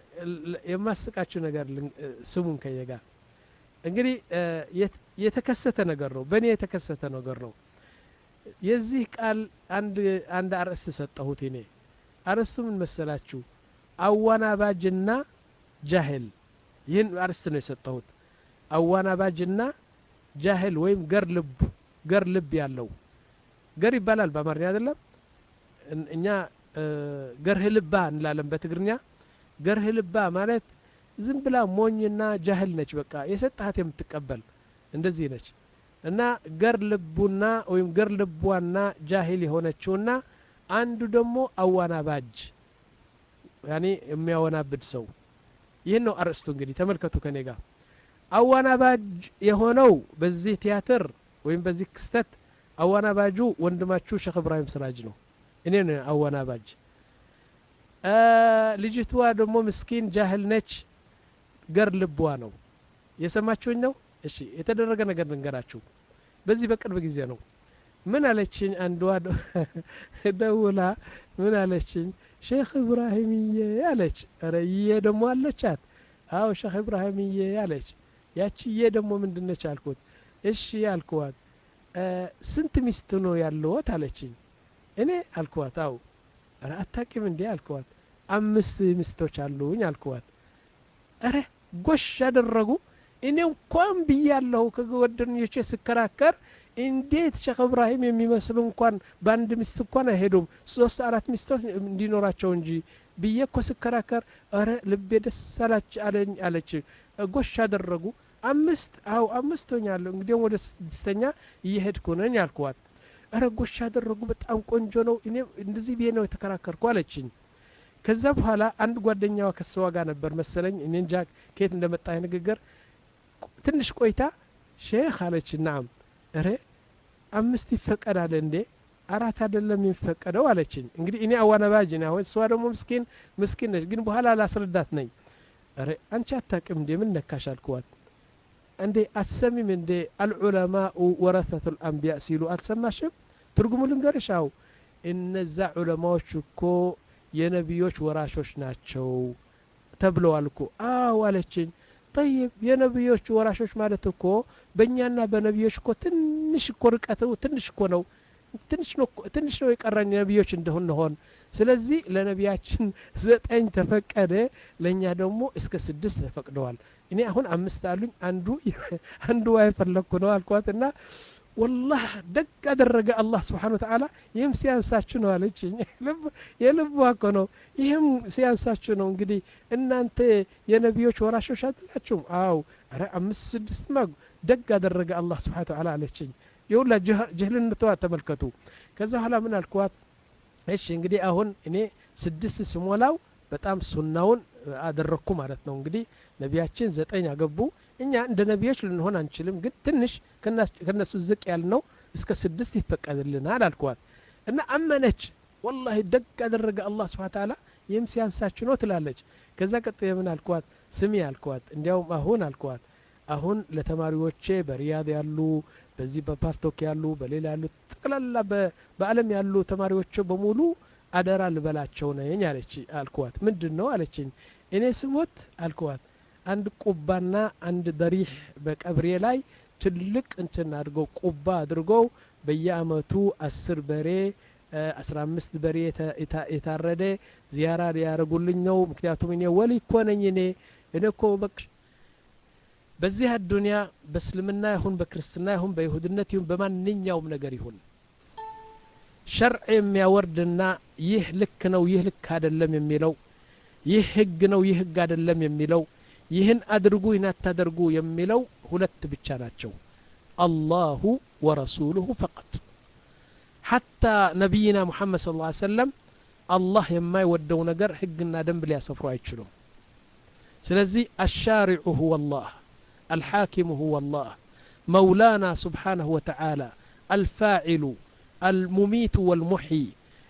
የማስቃችሁ ነገር ስሙን ከየጋ እንግዲህ የተከሰተ ነገር ነው በእኔ የተከሰተ ነገር ነው የዚህ ቃል አንድ አንድ አርዕስት ሰጠሁት እኔ አርዕስቱ ምን መሰላችሁ አዋናባጅና ጃሂል ይህን አርዕስት ነው የሰጠሁት አዋናባጅና ጃሂል ወይም ገር ልብ ገር ልብ ያለው ገር ይባላል በአማርኛ አይደለም እኛ ገርህ ልባ እንላለን በትግርኛ ገርህ ልባ ማለት ዝም ብላ ሞኝና ጃሂል ነች በቃ የሰጣት የምትቀበል እንደዚህ ነች እና ገር ልቡና ወይም ገር ልቧና ጃሂል የሆነችውና አንዱ ደግሞ አዋናባጅ ያኒ የሚያወናብድ ሰው ይሄን ነው አርዕስቱ እንግዲህ ተመልከቱ ከኔ ጋር አዋናባጅ የሆነው በዚህ ቲያትር ወይም በዚህ ክስተት አዋናባጁ ወንድማችሁ ሼኽ ኢብራሂም ስራጅ ነው እኔ ነኝ አዋናባጅ ልጅቷ ደግሞ ምስኪን ጃሂል ነች ገር ልቧ ነው የሰማችሁኝ ነው እሺ የተደረገ ነገር ልንገራችሁ በዚህ በቅርብ ጊዜ ነው ምን አለችኝ አንዷ ደውላ ምን አለችኝ ሼኽ ኢብራሂምዬ አለች አረዬ ደግሞ አለቻት አው ሼኽ ኢብራሂምዬ አለች ያቺዬ ደግሞ ምንድነች አልኩት እሺ አልኳት ስንት ሚስት ነው ያለውት አለችኝ እኔ አልኳት አው አረ አታቂም እንዴ አልኳት አምስት ሚስቶች አሉኝ አልኳት አረ ጎሽ ያደረጉ እኔ እንኳን ብያለሁ ከጓደኞቼ ስከራከር እንዴት ሼኽ ኢብራሂም የሚመስሉ እንኳን ባንድ ሚስት እንኳን አይሄዱም ሶስት አራት ሚስቶች እንዲኖራቸው እንጂ ብየኮ ስከራከር አረ ልቤ ደስ አላች አለኝ አለች ጎሽ ያደረጉ አምስት አው አምስቶኛለሁ እንግዲህ ወደ ስድስተኛ እየሄድኩ ነኝ አልኳት አረ ጎሽ ያደረጉ በጣም ቆንጆ ነው እኔ እንደዚህ ብዬ ነው የተከራከርኩ አለችኝ ከዛ በኋላ አንድ ጓደኛዋ ከሷ ጋር ነበር መሰለኝ እኔ እንጃ ከየት እንደመጣ ንግግር ትንሽ ቆይታ ሼኽ አለች ናም አረ አምስት ይፈቀዳል እንዴ አራት አይደለም የሚፈቀደው አለችኝ እንግዲህ እኔ አዋናባጅ ነኝ አሁን እሷ ደግሞ ምስኪን ምስኪን ነች ግን በኋላ ላስረዳት ነኝ አረ አንቺ አታውቂም እንዴ ምን ነካሽ አልኳት እንዴ አትሰሚም እንዴ العلماء ورثة الانبياء ሲሉ አትሰማሽም ትርጉሙ ልንገርሻው እነዛ ዑለማዎች እኮ የነቢዮች ወራሾች ናቸው ተብለዋል እኮ አው አለችኝ طيب የነቢዮች ወራሾች ማለት እኮ በእኛና በነቢዮች እኮ ትንሽ እኮ ርቀቱ ትንሽ እኮ ነው ትንሽ ነው ትንሽ ነው የቀረን ነብዮች እንደሆነ ሆን ስለዚህ ለነቢያችን ዘጠኝ ተፈቀደ ለኛ ደግሞ እስከ ስድስት ተፈቅደዋል እኔ አሁን አምስት አሉኝ አንዱ አንዱ አይፈለኩ ነው አልኳትና والله ደግ አደረገ አላህ Subhanahu Wa Ta'ala ይህም ሲያንሳችሁ ነው አለችኝ ልብ የልብ እኮ ነው ይህም ሲያንሳችሁ ነው እንግዲህ እናንተ የነቢዮች ወራሾች አይደላችሁም አው አረ አምስት ስድስት ማግ ደግ አደረገ አላህ Subhanahu Wa Ta'ala አለችኝ ይውላ ጀህልነቷ ተመልከቱ ከዛ ኋላ ምን አልኳት እሺ እንግዲህ አሁን እኔ ስድስት ስሞላው በጣም ሱናውን አደረኩ ማለት ነው እንግዲህ ነቢያችን ዘጠኝ አገቡ እኛ እንደ ነቢዮች ልንሆን አንችልም ግን ትንሽ ከነሱ ዝቅ ያልነው እስከ ስድስት ይፈቀድልናል አልኳት እና አመነች والله ደግ አደረገ አላህ Subhanahu Wa Ta'ala ይህም ሲያንሳችሁ ነው ትላለች ከዛ ቀጥዬ ምን አልኳት ስሚ አልኳት እንዲያውም አሁን አልኳት አሁን ለተማሪዎቼ በሪያድ ያሉ በዚህ በፓርቶክ ያሉ በሌላ ያሉ ተቀላላ በአለም ያሉ ተማሪዎቼ በሙሉ አደራ ልበላቸው ነኝ አለች አልኳት ምንድነው አለችኝ እኔ ስሞት አልኳት አንድ ቁባና አንድ ደሪህ በቀብሬ ላይ ትልቅ እንትን አድርገው ቁባ አድርገው በየአመቱ አስር በሬ አስራ አምስት በሬ የታረደ ዚያራ ያረጉልኝ ነው ምክንያቱም እኔ ወሊ እኮ ነኝ እኔ እኔ እኮ በቃ በዚህ አዱንያ በእስልምና ይሁን በክርስትና ይሁን በይሁድነት ይሁን በማንኛውም ነገር ይሁን ሸርዕ የሚያወርድና ይህ ልክ ነው ይህ ልክ አይደለም የሚለው ይህ ህግ ነው ይህ ህግ አይደለም የሚለው ይህን አድርጉ ይህን አታድርጉ የሚለው ሁለት ብቻ ናቸው አላሁ ወረሱሉሁ ፈቀጥ حتى ነብይና ሙሐመድ ሰለላሁ ዐለይሂ ወሰለም አላህ የማይወደው ነገር ህግና ደንብ ሊያሰፍሩ አይችሉም ስለዚህ الشارع هو الله الحاكم هو الله مولانا سبحانه وتعالى الفاعل المميت والمحيي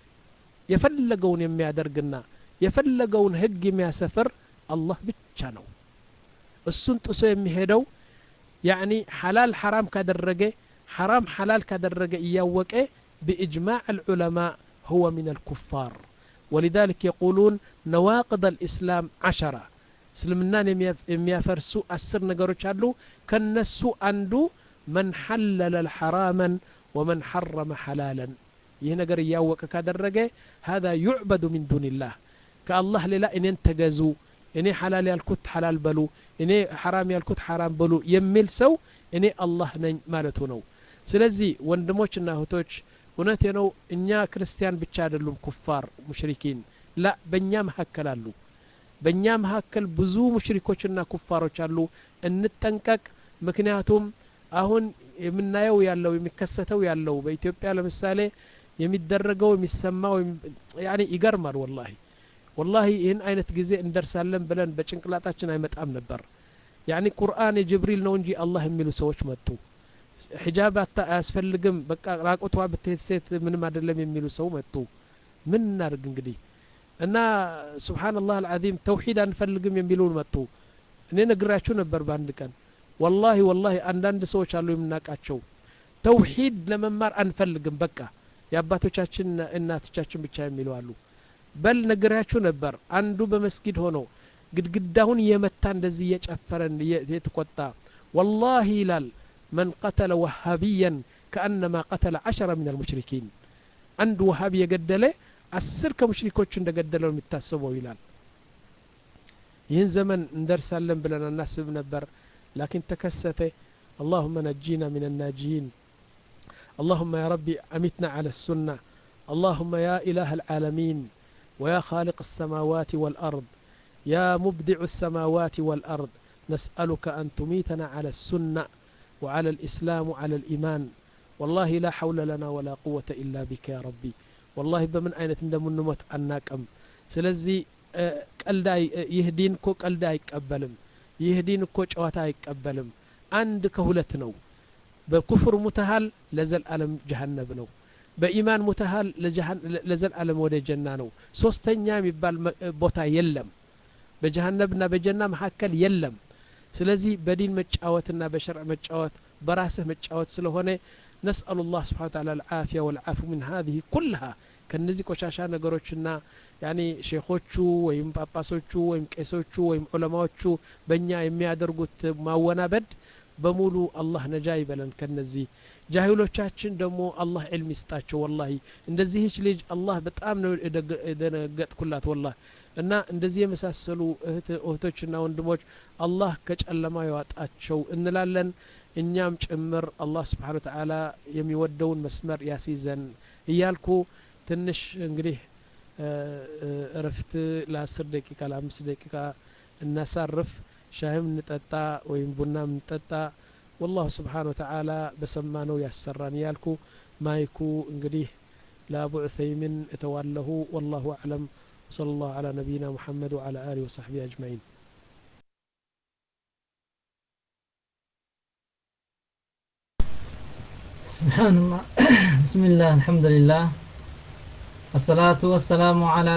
يفلقون يميادرقنا يفلقون هق يمياسفر الله ብቻ ነው እሱን ጥሶ የሚሄደው يعني حلال حرام كدرجه حرام حلال كدرجه እያወቀ بإجماع العلماء هو من الكفار ولذلك يقولون نواقض الإسلام عشرة اسلمنا የሚያፈርሱ አስር ነገሮች አሉ ከነሱ አንዱ من حلل الحراما ومن حرم حلالا ይህ ነገር እያወቀ ካደረገ هذا يعبد من دون الله كالله لا ان ተገዙ እኔ حلال ያልኩት حلال በሉ እኔ حرام ያልኩት حرام በሉ የሚል ሰው እኔ አላህ ነኝ ማለቱ ነው ስለዚህ ወንድሞችና እህቶች እውነቴ ነው እኛ ክርስቲያን ብቻ አይደሉም ኩፋር ሙሽሪኪን لا በእኛ መሐከል አሉ በእኛ መሐከል ብዙ ሙሽሪኮችና ኩፋሮች አሉ እንጠንቀቅ ምክንያቱም አሁን የምናየው ያለው የሚከሰተው ያለው በኢትዮጵያ ለምሳሌ የሚደረገው የሚሰማው يعني ይገርማል والله والله ይህን አይነት ጊዜ እንደርሳለን ብለን በጭንቅላታችን አይመጣም ነበር يعني ቁርአን የጅብሪል ነው እንጂ አላህ የሚሉ ሰዎች መጡ ሒጃብ አያስፈልግም በቃ ራቁቷ በተሰት ምንም አይደለም የሚሉ ሰው መጡ ምን እናርግ እንግዲህ እና ሱብሃንአላህ አልዓዚም ተውሂድ አንፈልግም የሚሉ መጡ እኔ ነግራችሁ ነበር በአንድ ቀን والله والله አንዳንድ ሰዎች አሉ የምናቃቸው ተውሂድ ለመማር አንፈልግም በቃ ያባቶቻችን እናቶቻችን ብቻ የሚሉ አሉ በል ነግራችሁ ነበር አንዱ በመስጊድ ሆኖ ግድግዳውን የመታ እንደዚህ የጨፈረን የተቆጣ والله ይላል من قتل وهابيا كأنما قتل عشرة من المشركين عند وهابي يقدله عسر كمشركوش እንደገደለው የሚታሰበው ይላል ይህን ዘመን እንደርሳለን ብለን እናስብ ነበር لكن تكسف اللهم نجينا من الناجين اللهم يا ربي أمتنا على السنة اللهم يا إله العالمين ويا خالق السماوات والأرض يا مبدع السماوات والأرض نسألك أن تميتنا على السنة وعلى الإسلام وعلى الإيمان والله لا حول لنا ولا قوة إلا بك يا ربي والله بمن أين تندم النموت أناكم سلزي قلدا يهدينكو قلدا يقبلم يهدينكو ጨዋታ አይቀበልም አንድ ከሁለት ነው በኩፍር ሙተሃል ለዘል ዓለም ጀሃነም ነው በኢማን ሙተሃል ለዘል ዓለም ወደ ጀና ነው ሶስተኛ የሚባል ቦታ የለም በጀሃነምና በጀና መሐከል የለም ስለዚህ በዲን መጫወትና በሸርዕ መጫወት በራስህ መጫወት ስለሆነ نسأل الله سبحانه وتعالى العافية والعفو من هذه كلها ከነዚህ ቆሻሻ ነገሮችና ያኒ ሼኾቹ ወይም ጳጳሶቹ ወይም ቄሶቹ ወይም ዑለማዎቹ በእኛ የሚያደርጉት ማወናበድ በሙሉ አላህ ነጃ ይበለን ከነዚህ ጃሂሎቻችን ደግሞ አላህ ዒልም ይስጣቸው ወላሂ እንደዚህች ልጅ አላህ በጣም ነው የደነገጥኩላት ወላሂ እና እንደዚህ የመሳሰሉ እህት እህቶችና ወንድሞች አላህ ከጨለማ ያወጣቸው እንላለን እኛም ጭምር አላህ Subhanahu Wa Ta'ala የሚወደውን መስመር ያሲዘን እያልኩ ትንሽ እንግዲህ እረፍት ለ10 ደቂቃ ለ5 ደቂቃ እናሳርፍ ሻህም እንጠጣ ወይም ቡናም እንጠጣ والله سبحانه وتعالى بسمانه يسران يالكو مايكو انقديه لابو عثيمين اتواله والله أعلم صلى الله على نبينا محمد وعلى آله وصحبه أجمعين سبحان الله بسم الله الحمد لله الصلاة والسلام على